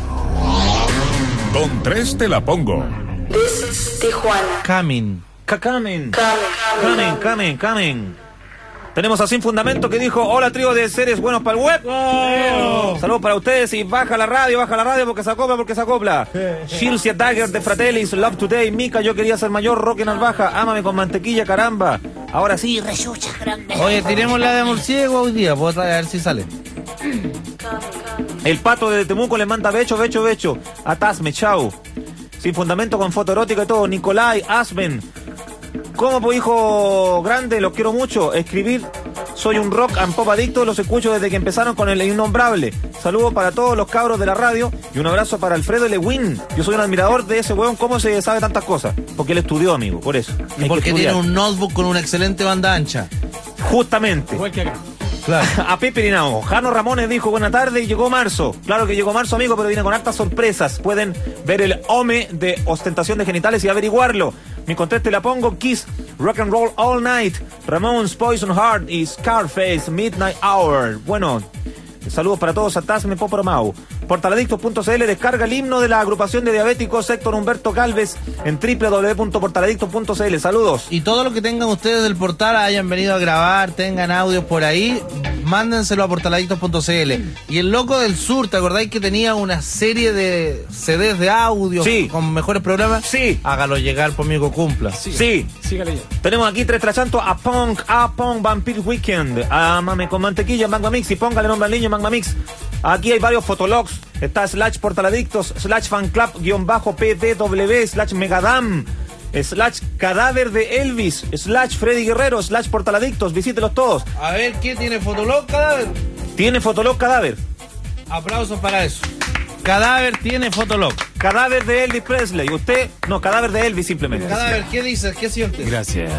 S9: Con 3 te la pongo.
S8: This is Tijuana.
S4: Coming.
S3: Camen. Tenemos a Sin Fundamento que dijo, hola trío de seres buenos para el web. Saludos para ustedes y baja la radio porque se acopla. Shilcia Dagger de Fratellis, Love Today, Mika, yo quería ser mayor, Roque Nalbaja, ámame con mantequilla, caramba. Ahora sí, rechucha grande.
S4: Oye, tiremos la de Murciélago hoy día, a ver si sale.
S3: El Pato de Temuco le manda becho. A Tasme, chau. Sin Fundamento con foto erótica y todo. Nicolai, Asben. ¿Cómo, pues, hijo grande? Los quiero mucho. Escribir. Soy un rock and pop adicto. Los escucho desde que empezaron con el innombrable. Saludos para todos los cabros de la radio. Y un abrazo para Alfredo Lewin. Yo soy un admirador de ese weón. ¿Cómo se sabe tantas cosas? Porque él estudió, amigo. Por eso.
S4: Y porque tiene un notebook con una excelente banda ancha.
S3: Justamente.
S2: Igual que acá.
S3: Claro. A Pepe Linao. Jano Ramones dijo buena tarde y llegó marzo. Claro que llegó marzo, amigo, pero viene con hartas sorpresas. Pueden ver el OME de ostentación de genitales y averiguarlo. Mi conteste la pongo: Kiss, Rock and Roll All Night, Ramones, Poison Heart y Scarface, Midnight Hour. Bueno, saludos para todos a Tasme Popromau. Portaladictos.cl descarga el himno de la agrupación de diabéticos Héctor Humberto Calves en www.portaladictos.cl. Saludos.
S4: Y todo lo que tengan ustedes del portal, hayan venido a grabar, tengan audios por ahí, mándenselo a portaladictos.cl. Y el Loco del Sur, ¿te acordáis que tenía una serie de CDs de audio con mejores programas?
S3: Sí.
S4: Hágalo llegar, por amigo, cumpla.
S3: Sí.
S2: Sígale ya.
S3: Tenemos aquí 3 trachantos a Punk, Vampire Weekend, a Mame con Mantequilla, Magma Mix, y póngale nombre al niño, Magma Mix. Aquí hay varios fotologs. Está / Portaladictos, / fanclub-pdw, / megadam, / cadáver de Elvis, / Freddy Guerrero, / Portaladictos. Visítelos todos.
S4: A ver, ¿quién tiene fotolog, Cadáver?
S3: Tiene fotolog Cadáver.
S4: Aplausos para eso. Cadáver tiene fotolog.
S3: Cadáver de Elvis Presley. Usted, no, cadáver de Elvis simplemente.
S4: Cadáver, ¿qué dices? ¿Qué sientes?
S2: Gracias.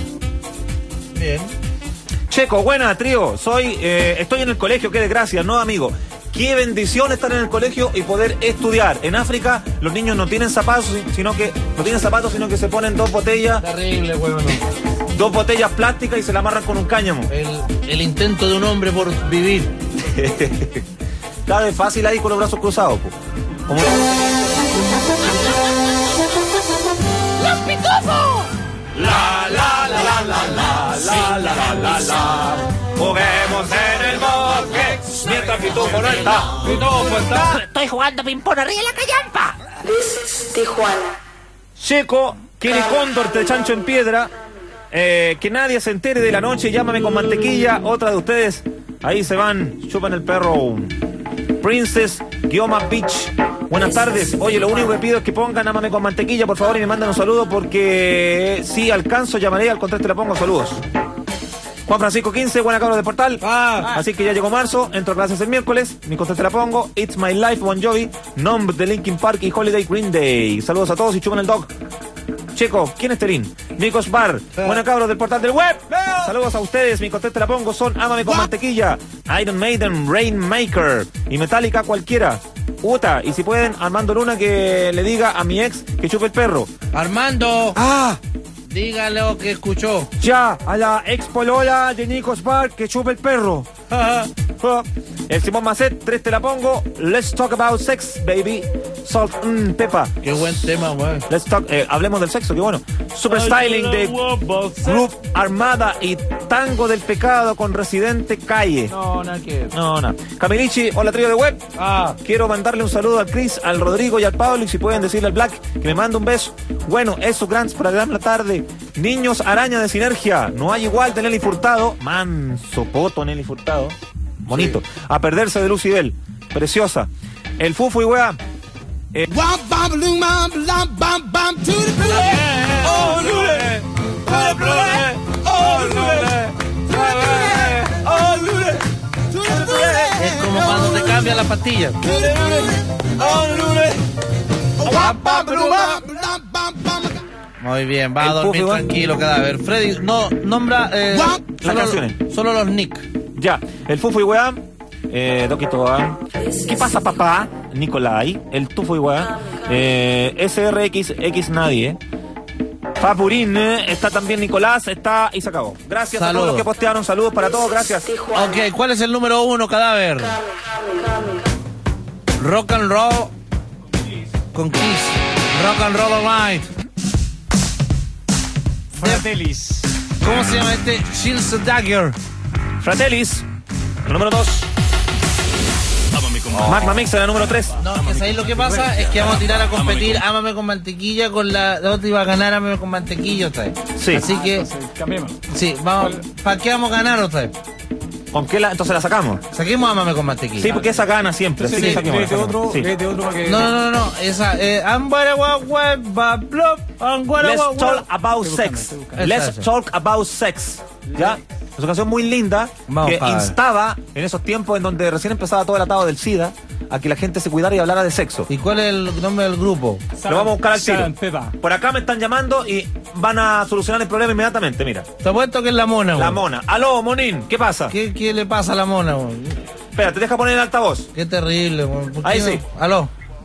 S4: Bien.
S3: Checo, buena, trío. Estoy en el colegio, qué desgracia, no, amigo. Qué bendición estar en el colegio y poder estudiar. En África los niños no tienen zapatos, sino que se ponen 2 botellas.
S4: Terrible, huevón.
S3: 2 botellas plásticas y se la amarran con un cáñamo.
S4: El intento de un hombre por vivir.
S3: Claro, es fácil ahí con los brazos cruzados. Como...
S22: ¡Los pitufos!
S3: La la la la la la la la la la. Juguemos en el bosque mientras Pitufo no está. Pitufo está.
S22: Estoy jugando ping-pong arriba de la callampa.
S8: This is Tijuana.
S3: Checo, Kenny Cóndor de Chancho en Piedra. Que nadie se entere de la noche, llámame con mantequilla. Otra de ustedes, ahí se van, chupan el perro. Princess Guioma Beach. Buenas tardes. Oye, lo único que pido es que pongan Ámame con mantequilla, por favor, y me mandan un saludo, porque si alcanzo llamaré, al contrario te la pongo. Saludos. Juan Francisco 15, buena cabra de Portal. Así que ya llegó marzo, entro a clases el miércoles, mi contesta te la pongo. It's My Life, Bon Jovi, Numb de Linkin Park y Holiday Green Day. Saludos a todos y chupan el dog. Checo, ¿quién es Terín? Nikos Bar, buena cabros del Portal del Web. Saludos a ustedes, mi contesta te la pongo, son Ámame con mantequilla, Iron Maiden, Rainmaker y Metallica cualquiera. Uta, y si pueden, Armando Luna que le diga a mi ex que chupe el perro.
S4: Armando. Dígale lo que escuchó.
S3: Ya, a la ex polola de Nikos Bar que chupe el perro. El Simón Macet, 3 te la pongo. Let's talk about sex, baby. Salt, Pepa.
S4: Qué buen tema, güey.
S3: Let's talk, hablemos del sexo, qué bueno. Super Styling de Group Armada y Tango del Pecado con Residente Calle.
S4: No, nada que...
S3: No, nada. Camilichi, hola trío de web. Quiero mandarle un saludo al Chris, al Rodrigo y al Pablo, y si pueden decirle al Black que me mande un beso. Bueno, eso, Grants, para gran la tarde. Niños Araña de Sinergia. No hay igual de Nelly Furtado. Manso poto Nelly Furtado. Bonito. Sí. A perderse de Lucibel. Preciosa. El Fufu y wea.
S4: Es como cuando te cambian la pastilla. Muy bien, va a dormir tranquilo, cadáver. Freddy, no, nombra solo los nick.
S3: Ya, el Fufu y weá, Doquito A. ¿Qué pasa, papá? Nicolai, el Tufo y weá, SRX nadie. Papurín, está también Nicolás, está y se acabó. Gracias a todos los que postearon, saludos para todos, gracias.
S4: Ok, ¿cuál es el número 1, cadáver? Rock and Roll con Kiss. Rock and Roll All Night.
S2: Fratellis.
S4: ¿Cómo se llama este? Shields Dagger.
S3: Fratellis, el número 2. Magma Mix en el número 3.
S4: No, que ahí lo que pasa es que vamos a tirar a competir Ámame con mantequilla con la otra, iba a ganar Ámame con mantequilla otra vez.
S3: Sí.
S4: Así que sí, vamos. ¿Para qué vamos a ganar otra vez?
S3: ¿Con qué entonces la sacamos?
S4: Saquemos Ámame con mantequilla.
S3: Sí, porque esa gana siempre.
S2: Entonces,
S3: sí, saquemos.
S4: No. Esa.
S3: Let's talk about sex. Let's talk about sex. ¿Ya? Es una canción muy linda que instaba en esos tiempos en donde recién empezaba todo el atado del SIDA a que la gente se cuidara y hablara de sexo.
S4: ¿Y cuál es el nombre del grupo?
S3: Lo vamos a buscar al tiro. Por acá me están llamando y van a solucionar el problema inmediatamente, mira.
S4: Te apuesto que es la Mona,
S3: La Mona. Aló, Monín, ¿qué pasa?
S4: ¿Qué le pasa a la Mona, güey?
S3: Espera, te deja poner el altavoz.
S4: Qué terrible, güey.
S3: Ahí sí.
S4: Aló.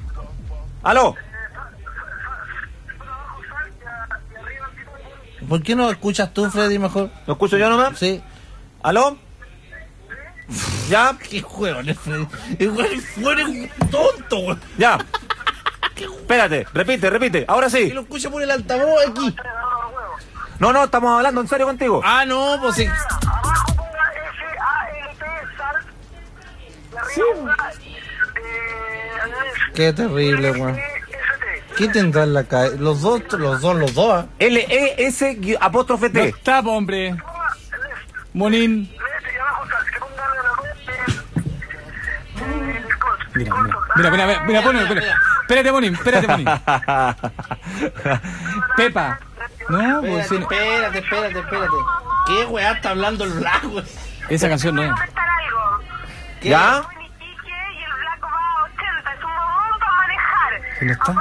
S4: ¿Por qué no escuchas tú, Freddy, mejor?
S3: ¿Lo escucho yo nomás?
S4: Sí.
S3: ¿Aló? ¿Ya?
S4: ¿Qué juego, Freddy? Eres un tonto, güey.
S3: Ya. Espérate, repite. Ahora sí.
S4: ¿Qué lo escucha por el altavoz aquí?
S3: No, estamos hablando en serio contigo.
S4: No, pues sí. Qué terrible, güey. ¿Qué tendrá en la calle? Los dos.
S3: LES apóstrofe T.
S2: No está, hombre. Monín. Mira, ponme. Espérate, Monín. Pepa. No, pues sí.
S4: Espérate. ¿Qué weá está hablando el Black, güey?
S2: Esa canción no es.
S3: ¿Ya?
S2: ¿Dónde está?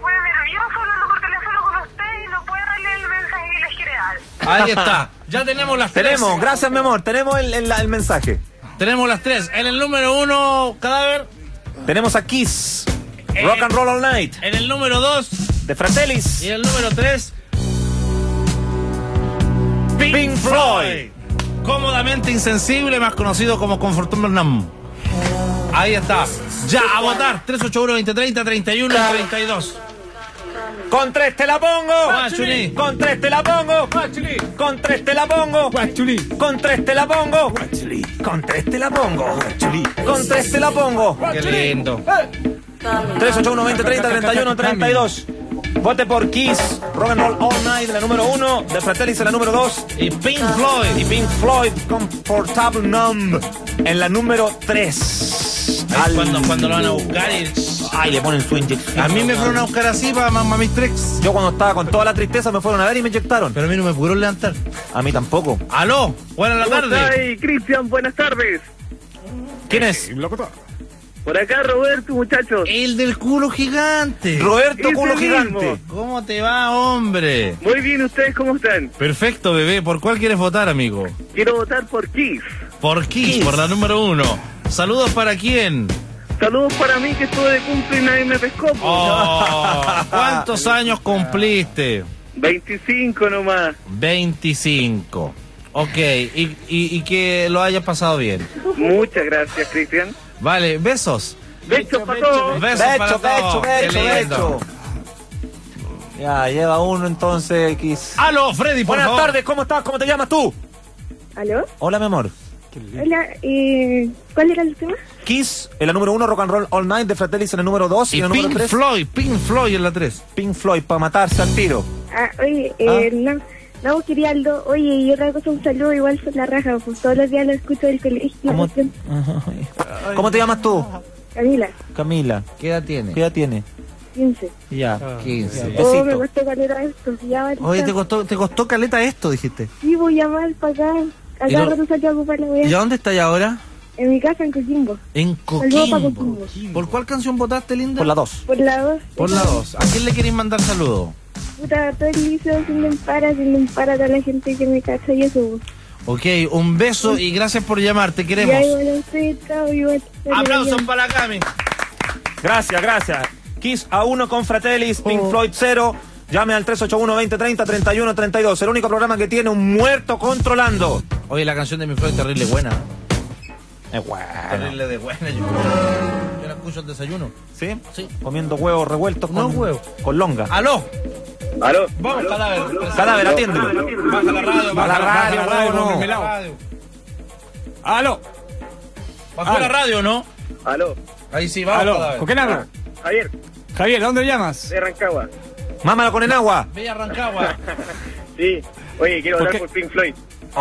S4: Ahí está. Ya tenemos las 3.
S3: Gracias, mi amor. Tenemos el mensaje.
S4: Tenemos las 3. En el número 1, cadáver.
S3: Tenemos a Kiss. Rock and Roll All Night.
S4: En el número 2,
S3: de Fratellis.
S4: Y en el número 3,
S3: Pink Floyd.
S4: Cómodamente insensible, más conocido como Comfortable Numb. Ahí está. Ya, a votar. 381-2030, 31 y 32.
S3: Con 3 te la pongo.
S4: Guachuli.
S3: Con 3 te la pongo.
S2: Guachuli.
S3: Con 3 te la pongo.
S2: Guachuli.
S3: Con 3 te la pongo. Guachuli. Con 3 te la pongo. Guachuli. Con 3 te la pongo.
S4: Qué lindo.
S3: 381-2030, 31, 32. Vote por Kiss. Rock and Roll All Night, la número 1. The Fratellis, la número 2.
S10: Y Pink Floyd.
S3: Y Pink Floyd, Comfortable Numb, en la número 3.
S10: Cuando lo van a buscar y...
S3: Ay, le ponen su inyección.
S4: A mí me fueron a buscar así para mis tricks.
S3: Yo cuando estaba con toda la tristeza me fueron a ver y me inyectaron.
S4: Pero a mí no me pudieron levantar.
S3: A mí tampoco.
S4: ¡Aló! Buenas
S18: ¿Cómo
S4: tardes.
S18: está ahí, Cristian? Buenas tardes.
S3: ¿Quién es?
S18: Por acá, Roberto, muchachos.
S4: El del culo gigante.
S3: Roberto
S18: Ese
S3: Culo
S18: mismo.
S3: Gigante.
S4: ¿Cómo te va, hombre?
S18: Muy bien, ¿ustedes cómo están?
S4: Perfecto, bebé. ¿Por cuál quieres votar, amigo?
S18: Quiero votar por Kiss.
S4: Por Kiss, por la número 1. ¿Saludos para quién?
S18: Saludos para mí que estuve de cumple y nadie me pescó.
S4: ¿Cuántos años cumpliste?
S18: 25 nomás.
S4: 25. Ok, y que lo hayas pasado bien.
S18: Muchas gracias, Cristian.
S4: Vale, besos.
S18: Besos para todos.
S4: Besos para todos. Qué lindo.
S3: Ya, lleva uno entonces, Kiss.
S4: ¡Aló, Freddy, por
S3: Buenas
S4: favor!
S3: tardes, ¿cómo estás? ¿Cómo te llamas tú?
S7: ¿Aló?
S3: Hola, mi amor.
S7: Hola, ¿cuál era el tema?
S3: Kiss, en la número 1, Rock and Roll All Night, de Fratellis en la número 2 y
S4: Y
S3: la número 3.
S4: Pink Floyd en la 3.
S3: Pink Floyd, para matarse al tiro.
S7: Oye, no, quería algo. Oye, y otra cosa, un saludo igual por la raja, pues todos los días lo escucho del colegio.
S3: ¿Cómo te llamas tú?
S7: Camila,
S3: Camila.
S4: ¿Qué edad tiene?
S3: ¿Qué edad tiene?
S7: 15.
S3: Ya.
S4: 15.
S7: Oh, me
S3: Besito.
S7: costó caleta esto. Ya, vale.
S4: Oye, te costó caleta esto, dijiste.
S7: Sí, voy a llamar para acá.
S4: ¿Y
S7: Acá
S4: no-
S7: rato salí a ocupar la
S4: ¿Y
S7: wea.
S4: a dónde estás ahora?
S7: En mi casa, en Coquimbo.
S4: En
S7: Saludos para
S4: Coquimbo.
S7: Coquimbo.
S4: ¿Por cuál canción votaste, linda?
S3: Por la 2.
S7: Por la 2.
S4: Por la 2. ¿A quién le queréis mandar saludos?
S7: Puta, todo el liceo sin empara a toda la gente que me cacha y eso.
S4: Ok, un beso y gracias por llamar, te queremos.
S7: Ya, igual a usted, chao, igual.
S4: Aplausos para la Cami.
S3: Gracias, gracias. Kiss a 1 con Fratellis, Pink Floyd 0. Llame al 381-2030-3132. El único programa que tiene un muerto controlando.
S4: Oye, la canción de mi Floyd es terrible buena.
S3: Es bueno.
S4: Terrible de buena. Yo la escucho al desayuno.
S3: ¿Sí?
S4: Sí.
S3: Comiendo huevos revueltos
S4: No
S3: con,
S4: huevos.
S3: con longa.
S4: ¡Aló!
S18: ¿Aló?
S4: Vamos, cadáver.
S3: Cadáver, atiéndelo.
S4: Baja la radio,
S3: Baja la radio, no.
S4: baja la radio.
S2: ¡Aló!
S4: Bajó la radio, ¿no?
S18: ¿Aló?
S4: Ahí sí, vamos,
S2: ¿Aló?
S4: cadáver.
S2: ¿Con quién hablo?
S18: Javier,
S2: Javier, ¿dónde llamas?
S18: de Rancagua.
S3: Mámalo con el agua.
S4: Villa Rancagua.
S18: Sí. Oye, quiero
S2: ¿Por
S18: hablar
S2: qué?
S18: por Pink Floyd.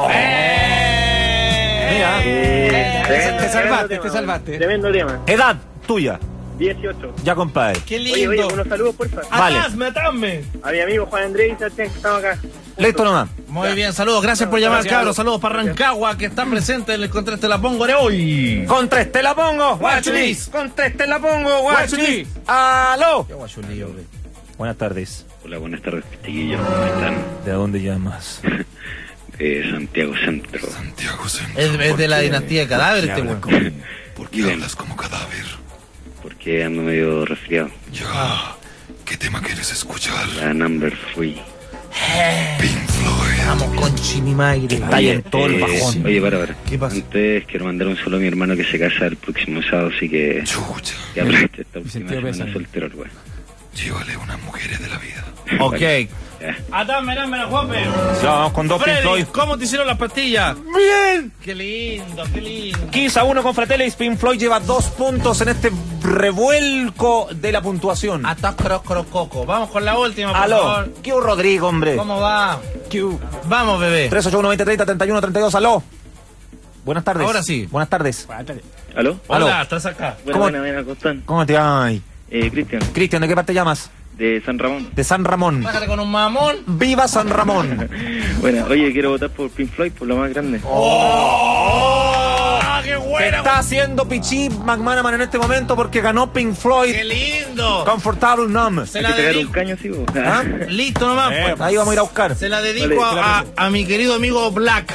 S3: Mira.
S2: Te salvaste, te salvaste.
S18: Tremendo tema.
S3: Edad tuya.
S18: 18.
S3: Ya, compadre.
S4: Qué
S18: Oye,
S4: lindo.
S18: unos saludos, porfa.
S3: Vale.
S4: Atrás, metame.
S18: A mi amigo Juan Andrés y Sebastián que estamos acá.
S3: Listo nomás.
S4: Muy bien, saludos. Gracias por llamar, cabros. Saludos para Rancagua, que está presente en el Contra Te la Pongo de hoy.
S3: Con 3 te la pongo.
S4: Guachulis.
S3: Con 3 te la pongo. Guachulis.
S2: Guachulis.
S3: ¡Aló!
S4: Qué guachulillo, güey.
S3: Buenas tardes.
S6: Hola, buenas tardes, chiquillos. ¿Cómo están?
S3: ¿De dónde llamas?
S6: Santiago Centro.
S9: Santiago Centro.
S4: Es de la dinastía de cadáveres, este güey.
S9: ¿Por qué hablas como cadáver?
S6: Porque ando medio resfriado.
S9: Ya. ¿Qué tema quieres escuchar?
S6: La number 3.
S9: Pink Floyd.
S4: Vamos con Chimimagre.
S3: Está ahí en todo el bajón.
S6: Oye, para.
S4: ¿Qué pasa?
S6: Antes quiero mandar un saludo a mi hermano que se casa el próximo sábado, así que...
S9: Chucha.
S6: Que aproveche esta última
S2: sentido
S6: semana
S2: pésame.
S6: soltero, güey.
S9: Llévale una mujer de la vida.
S4: Ok.
S6: Ya.
S4: Dame la Juanpe.
S3: Ya, vamos con 2 Pink
S4: Freddy,
S3: Floyd.
S4: ¿cómo te hicieron las pastillas?
S3: Bien.
S4: Qué lindo, qué lindo.
S3: Kiss a 1 con Fratellis. Pink Floyd lleva 2 puntos en este revuelco de la puntuación.
S4: Atas coco. Vamos con la última, por
S3: Aló.
S4: favor.
S3: ¿Qué Rodrigo, hombre?
S4: ¿Cómo va? Vamos, bebé.
S3: 381-2030-3132. Aló. Buenas tardes.
S4: Ahora sí.
S3: Buenas tardes.
S6: ¿Aló?
S3: Aló.
S4: Hola, estás acá.
S6: Bueno,
S3: ¿Cómo?
S6: buena, ¿cómo están?
S3: ¿Cómo te llamas?
S6: Cristian,
S3: Cristian, ¿de qué parte llamas?
S6: de San Ramón.
S3: De San Ramón.
S4: Bájate con un mamón.
S3: ¡Viva San Ramón!
S6: Bueno, oye, quiero votar por Pink Floyd, por lo más grande.
S4: ¡Oh! ¡Qué
S3: Se
S4: buena!
S3: está haciendo Pichi McManaman en este momento porque ganó Pink Floyd.
S4: ¡Qué lindo!
S3: Comfortable Numb.
S4: Se
S6: Hay
S4: la
S6: que pegar un
S4: dedico.
S6: caño, sí, vos.
S3: ¿Ah?
S4: Listo nomás. pues.
S3: Ahí vamos a ir a buscar.
S4: Se la dedico
S6: Vale,
S4: a mi querido amigo Black.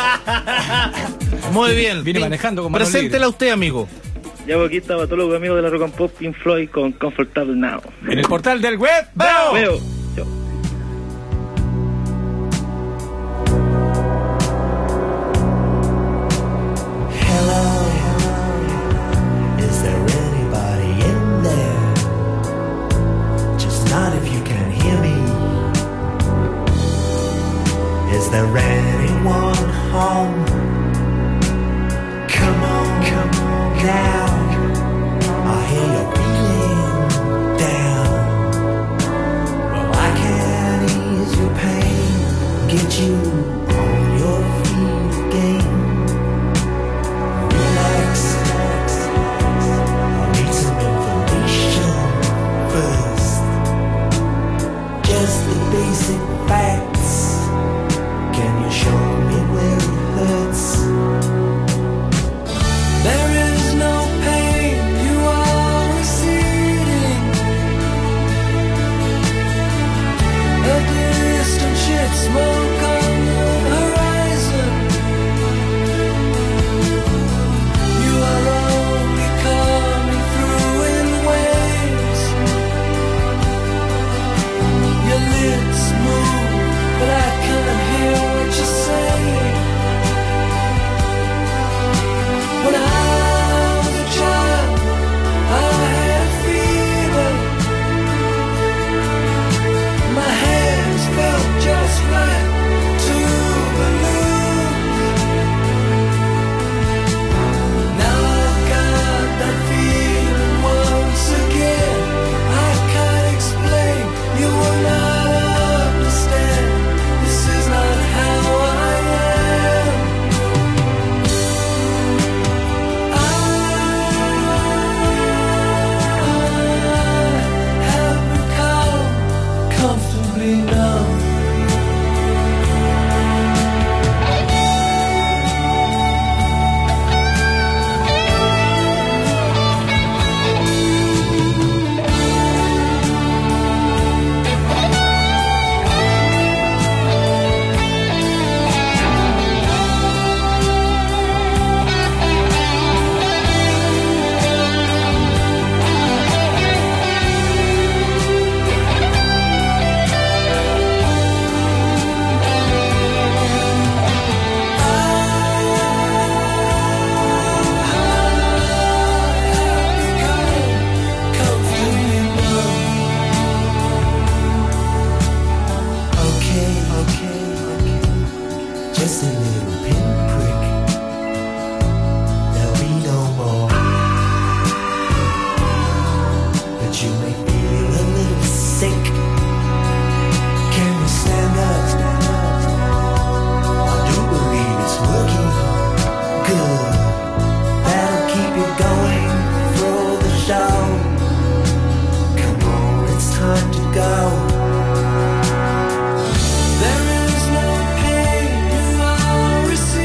S4: Muy bien.
S2: Viene manejando con manos
S4: Preséntela usted, amigo.
S6: Ya, pues, aquí estaba todos los amigos de la Rock and Pop, Pink Floyd con Comfortable Now.
S2: En el portal del web. ¡Veo!
S6: Veo. Chao.
S12: Is there anybody in there? Just not if you can hear me. Is there anyone home? Come on now. I hear you're feeling down. Well, I can't get you on your feet again. Relax, I need some information first. Just the basic facts. Can you show me where it hurts? There is no pain, you are receding. A distant ship, smoke on the horizon. You are only coming through in waves. Your lips move, but I can't hear what you're saying. When I was a child, I had fever. My hands felt just right to balloon. Now I've got that feeling once again. I can't explain, you will not understand. This is not how I am. Have become comfortably numb. Okay. Just a little pinprick. There'll be no more. But you may feel a little sick. Can you stand up? I do believe it's working. Good. That'll keep you going through the show. Come on, it's time to go. There is no pain, you are receiving.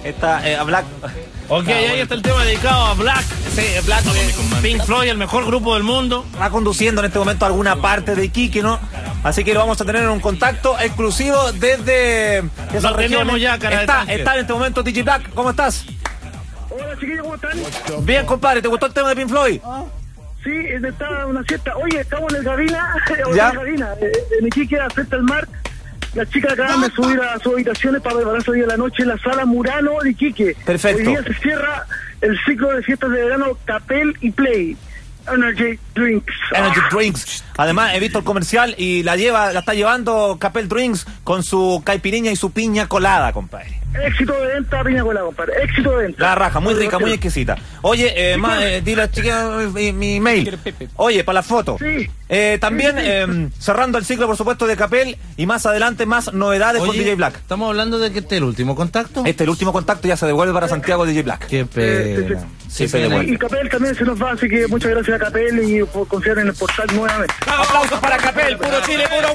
S3: Está a Black.
S10: Ok, ahí está el tema dedicado a Black. Sí, Black de Pink Floyd, el mejor grupo del mundo.
S3: Va conduciendo en este momento a alguna parte de Iquique, ¿no? Así que lo vamos a tener en un contacto exclusivo desde
S10: Lo tenemos ya, cara.
S3: Está en este momento DJ Black. ¿Cómo estás?
S18: Hola, chiquillos, ¿cómo están?
S3: Bien, compadre. ¿Te gustó el tema de Pink Floyd?
S18: Sí, estaba una siesta. Oye, estamos en el Gavina,
S3: ¿Ya?
S18: en Iquique, frente al mar. Las chicas acaban de subir a sus habitaciones para prepararse hoy en la noche en la sala Murano de Iquique.
S3: Perfecto.
S18: Hoy día se cierra el ciclo de fiestas de verano Capel y Play. Energy Drinks.
S3: Energy Drinks. Además, he visto el comercial y la está llevando Capel Drinks con su caipirinha y su piña colada, compadre.
S18: Éxito de venta, piña colada, compadre. Éxito de venta.
S3: La raja, muy rica, muy exquisita. Oye, dile a la chica mi mail. Oye, para la foto.
S18: Sí.
S3: También cerrando el ciclo, por supuesto, de Capel y más adelante más novedades con DJ Black.
S4: Estamos hablando de que este es el último contacto.
S3: El último contacto ya se devuelve para Santiago DJ Black.
S4: Qué pena.
S3: Sí, se devuelve.
S18: Y Capel también se nos va, así que muchas gracias a Capel y por confiar en el portal nuevamente.
S3: Aplausos para Capel, puro Chile, puro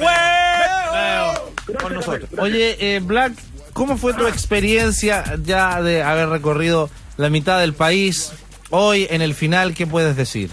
S3: web. Con nosotros.
S4: Oye, Black, ¿cómo fue tu experiencia ya de haber recorrido la mitad del país? Hoy, en el final, ¿qué puedes decir?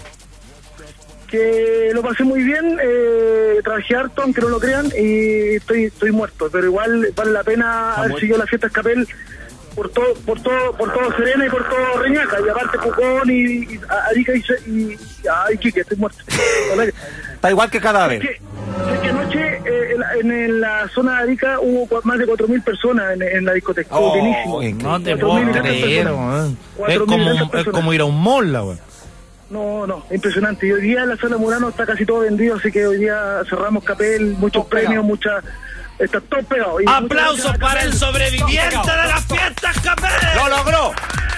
S18: Que lo pasé muy bien, trabajé harto, aunque no lo crean, y estoy muerto, pero igual vale la pena haber seguido las fiestas Capel por todo Serena y por todo Reñaca, y aparte Pucón y Arica y Iquique, estoy muerto.
S3: Está igual que Cadáver.
S18: Es que anoche en la zona de Arica hubo más de 4.000 personas en la discoteca.
S4: No te puedo creer, weón. Es como ir a un mall, la weón.
S18: No, impresionante. Y hoy día en la sala Murano está casi todo vendido, así que hoy día cerramos Capel, muchos premios, está todo pegado. Y
S10: ¡aplausos para el sobreviviente de las fiestas, Capel!
S3: ¡Lo logró!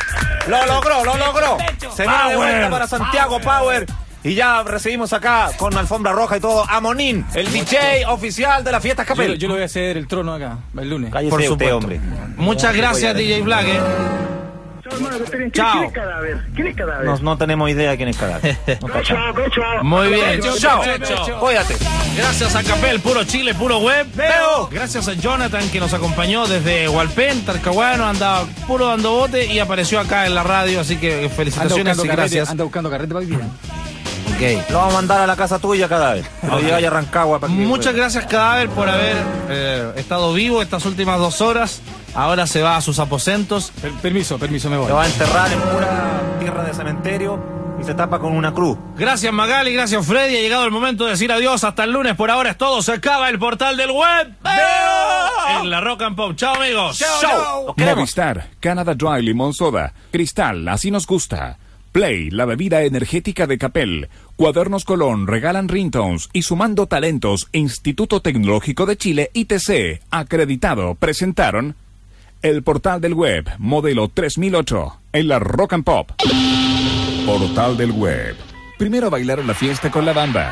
S3: Se viene de vuelta para Santiago Power. Y ya recibimos acá con alfombra roja y todo a Monín, el DJ oficial de las fiestas Capel.
S2: Yo le voy a hacer el trono acá, el lunes.
S3: Cállese
S4: Por supuesto.
S3: hombre.
S4: Muchas gracias, DJ Black.
S18: ¿Quién es Cadáver? ¿Quién es Cadáver?
S3: No tenemos idea de quién es Cadáver.
S4: Muy bien.
S10: Chao.
S3: Cuídate.
S4: Gracias a Capel, puro Chile, puro web.
S3: Veo.
S4: Gracias a Jonathan que nos acompañó desde Hualpén, Talcahuano, andaba puro dando bote y apareció acá en la radio, así que felicitaciones y gracias.
S2: Anda buscando carrete para vivir.
S4: Okay.
S3: Lo vamos a mandar a la casa tuya, Cadáver. Lo lleva a Rancagua.
S4: Muchas gracias, Cadáver, por haber estado vivo estas últimas 2 horas. Ahora se va a sus aposentos.
S2: Permiso, me voy.
S3: Lo va a enterrar en pura tierra de cementerio y se tapa con una cruz.
S4: Gracias, Magali, gracias, Freddy. Ha llegado el momento de decir adiós. Hasta el lunes. Por ahora es todo. Se acaba el portal del web. ¡Veo! En la Rock and Pop. Chao, amigos.
S3: Chao.
S9: Movistar, Canada Dry Limón Soda, Cristal, así nos gusta. Play, la bebida energética de Capel, Cuadernos Colón, regalan ringtones y Sumando Talentos, Instituto Tecnológico de Chile, ITC, acreditado, presentaron el portal del web, modelo 3008, en la Rock and Pop. Portal del web. Primero bailaron la fiesta con la banda.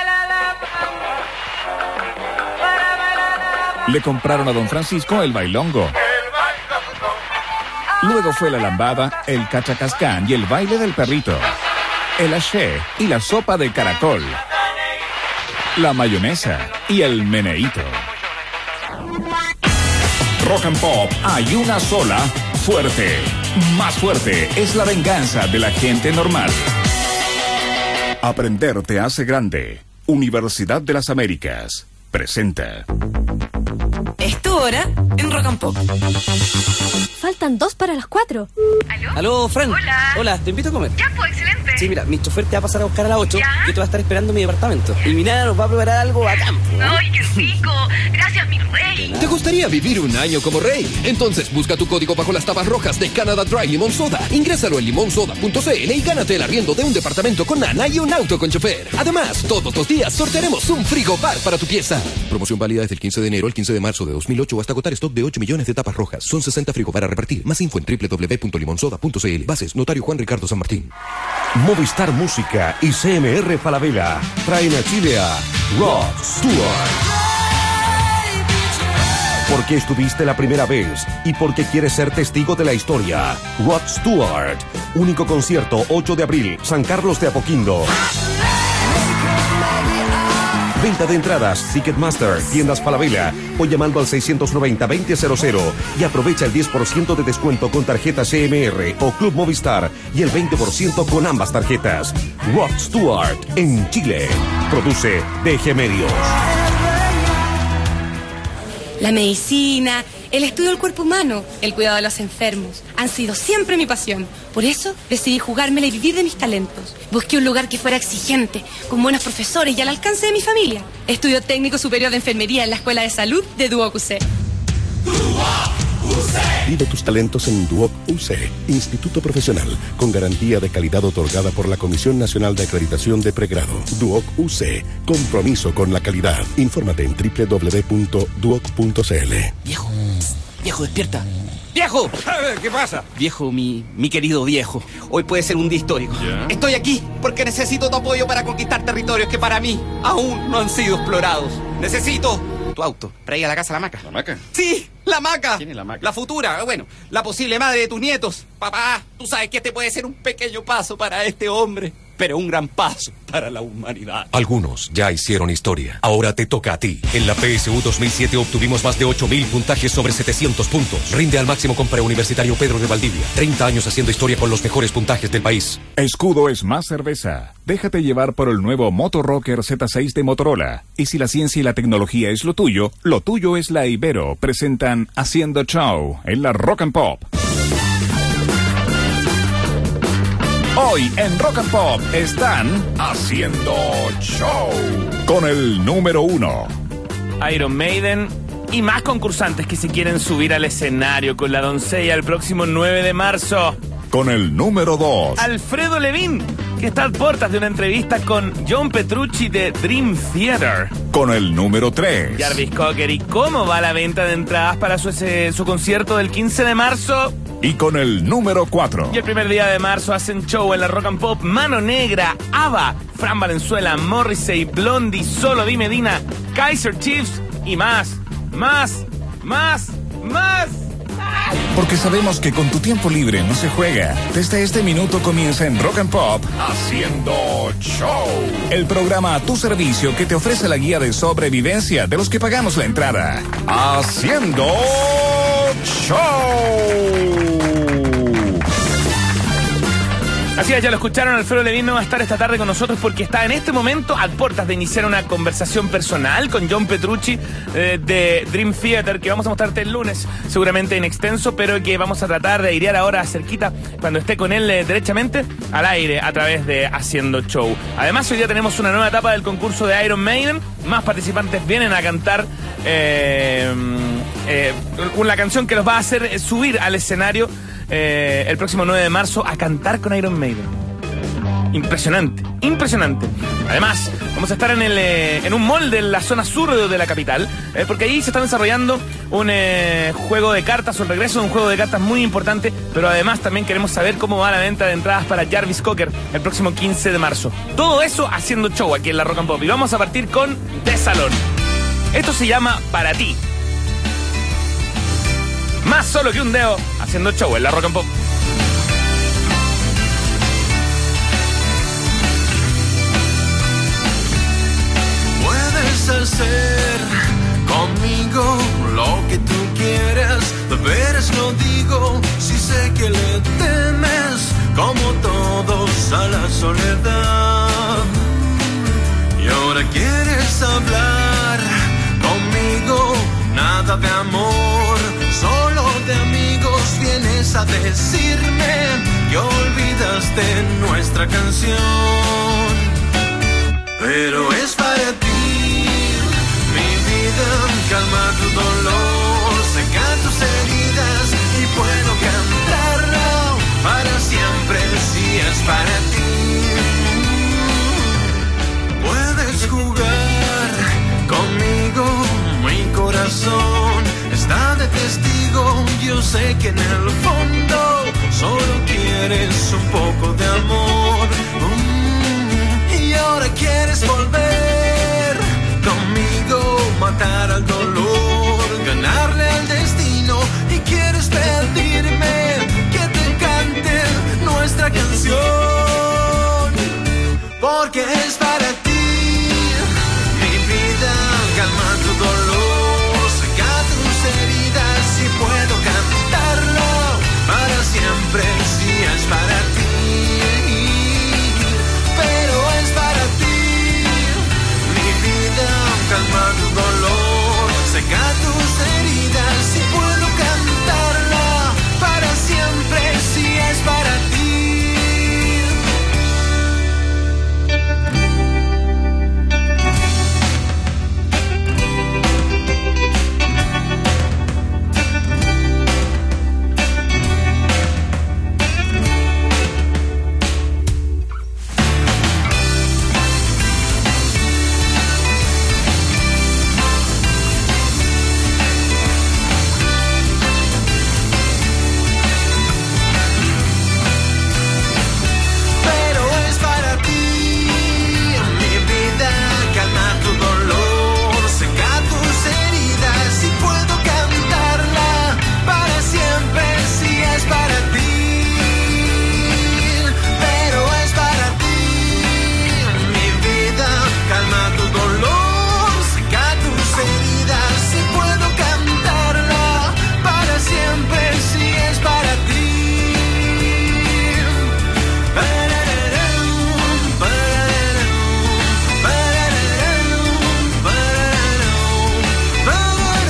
S9: Le compraron a Don Francisco el bailongo. Luego fue la lambada, el cachacascán y el baile del perrito, el haché y la sopa de caracol, la mayonesa y el meneíto. Rock and Pop hay una sola, fuerte. Más fuerte es la venganza de la gente normal. Aprender te hace grande. Universidad de las Américas presenta.
S15: Es tu hora en Rock and Pop.
S16: Faltan 2 para las 4.
S19: ¿Aló, Fran?
S15: Hola.
S19: ¿Te invito a comer?
S15: Ya, pues, excelente.
S19: Sí, mira, mi chofer te va a pasar a buscar a las 8
S15: ¿Ya?
S19: y te va a estar esperando en mi departamento. Y mi nana nos va a preparar algo a campo.
S15: ¡Ay, qué rico! Gracias, mi rey.
S13: ¿Te gustaría vivir un año como rey? Entonces busca tu código bajo las tapas rojas de Canada Dry Limón Soda. Ingrésalo en limonsoda.cl y gánate el arriendo de un departamento con nana y un auto con chofer. Además, todos los días sortearemos un frigobar para tu pieza. Promoción válida desde el 15 de enero al 15 de marzo de 2008 hasta agotar stock de 8 millones de tapas rojas. Son 60 frigobar a repartir. Más info en www.limonsoda.cl. Bases, Notario Juan Ricardo San Martín.
S17: Movistar Música y CMR Falabella traen a Chile a Rod Stewart. Porque estuviste la primera vez y porque quieres ser testigo de la historia. Rod Stewart. Único concierto 8 de abril, San Carlos de Apoquindo.
S14: Venta de entradas, Ticketmaster, Tiendas Falabella o llamando al 690-2000 y aprovecha el 10% de descuento con tarjeta CMR o Club Movistar y el 20% con ambas tarjetas. Rod Stewart en Chile. Produce DG Medios.
S15: La medicina, el estudio del cuerpo humano, el cuidado de los enfermos, han sido siempre mi pasión. Por eso decidí jugármela y vivir de mis talentos. Busqué un lugar que fuera exigente, con buenos profesores y al alcance de mi familia. Estudio técnico superior de enfermería en la Escuela de Salud de Duoc UC.
S17: Vive tus talentos en Duoc UC, Instituto Profesional, con garantía de calidad otorgada por la Comisión Nacional de Acreditación de Pregrado. Duoc UC, compromiso con la calidad. Infórmate en www.duoc.cl.
S19: Viejo, despierta. ¡Viejo!
S20: A ver, ¿qué pasa?
S19: Viejo, mi querido viejo. Hoy puede ser un día histórico.
S20: ¿Ya?
S19: Estoy aquí porque necesito tu apoyo para conquistar territorios que para mí aún no han sido explorados. Necesito tu auto para ir a la casa de la Maca.
S20: ¿La Maca?
S19: Sí, la Maca.
S20: ¿Quién es la Maca?
S19: La futura, bueno, la posible madre de tus nietos. Papá, tú sabes que este puede ser un pequeño paso para este hombre, pero un gran paso para la humanidad.
S21: Algunos ya hicieron historia. Ahora te toca a ti. En la PSU 2007 obtuvimos más de 8.000 puntajes sobre 700 puntos. Rinde al máximo con Preuniversitario Pedro de Valdivia. 30 años haciendo historia con los mejores puntajes del país.
S5: Escudo es más cerveza. Déjate llevar por el nuevo Moto Rocker Z6 de Motorola. Y si la ciencia y la tecnología es lo tuyo es la Ibero. Presentan Haciendo Show en la Rock and Pop. Hoy en Rock and Pop están Haciendo Show con el número 1.
S10: Iron Maiden y más concursantes que se quieren subir al escenario con la doncella el próximo 9 de marzo.
S5: Con el número 2.
S10: Alfredo Levin, que está a puertas de una entrevista con John Petrucci de Dream Theater.
S5: Con el número 3.
S10: Jarvis Cocker, ¿y cómo va la venta de entradas para su concierto del 15 de marzo?
S5: Y con el número 4.
S10: Y el primer día de marzo hacen show en la Rock and Pop Mano Negra, ABBA, Fran Valenzuela, Morrissey, Blondie, Solo Di Medina, Kaiser Chiefs y más.
S5: Porque sabemos que con tu tiempo libre no se juega. Desde este minuto comienza en Rock and Pop Haciendo Show, el programa a tu servicio que te ofrece la guía de sobrevivencia de los que pagamos la entrada. Haciendo Show.
S10: Así es, ya lo escucharon, Alfredo Levin no va a estar esta tarde con nosotros porque está en este momento a puertas de iniciar una conversación personal con John Petrucci de Dream Theater, que vamos a mostrarte el lunes, seguramente en extenso, pero que vamos a tratar de airear ahora cerquita cuando esté con él derechamente al aire a través de Haciendo Show. Además, hoy día tenemos una nueva etapa del concurso de Iron Maiden. Más participantes vienen a cantar una canción que los va a hacer subir al escenario el próximo 9 de marzo a cantar con Iron Maiden. Impresionante. Además, vamos a estar en un mall de la zona sur de la capital, porque ahí se está desarrollando un juego de cartas, o el regreso de un juego de cartas muy importante, pero además también queremos saber cómo va la venta de entradas para Jarvis Cocker el próximo 15 de marzo. Todo eso Haciendo Show aquí en la Rock and Pop. Y vamos a partir con De Salón. Esto se llama Para Ti. Más solo que un dedo, Haciendo Show en la Rock and Pop.
S12: Puedes hacer conmigo lo que tú quieras, de veras lo digo, si sé que le temes como todos a la soledad. Y ahora quieres hablar conmigo, nada de amor, solo de amigos. Vienes a decirme que olvidaste nuestra canción, pero es para ti, mi vida, calma tu dolor, seca tus heridas y puedo cantarlo para siempre si es para ti. Puedes jugar conmigo, mi corazón está de testigo. Yo sé que en el fondo solo quieres un poco de amor. Y ahora quieres volver conmigo, matar al dolor, ganarle al destino. Y quieres pedirme que te cante nuestra canción, porque es para ti.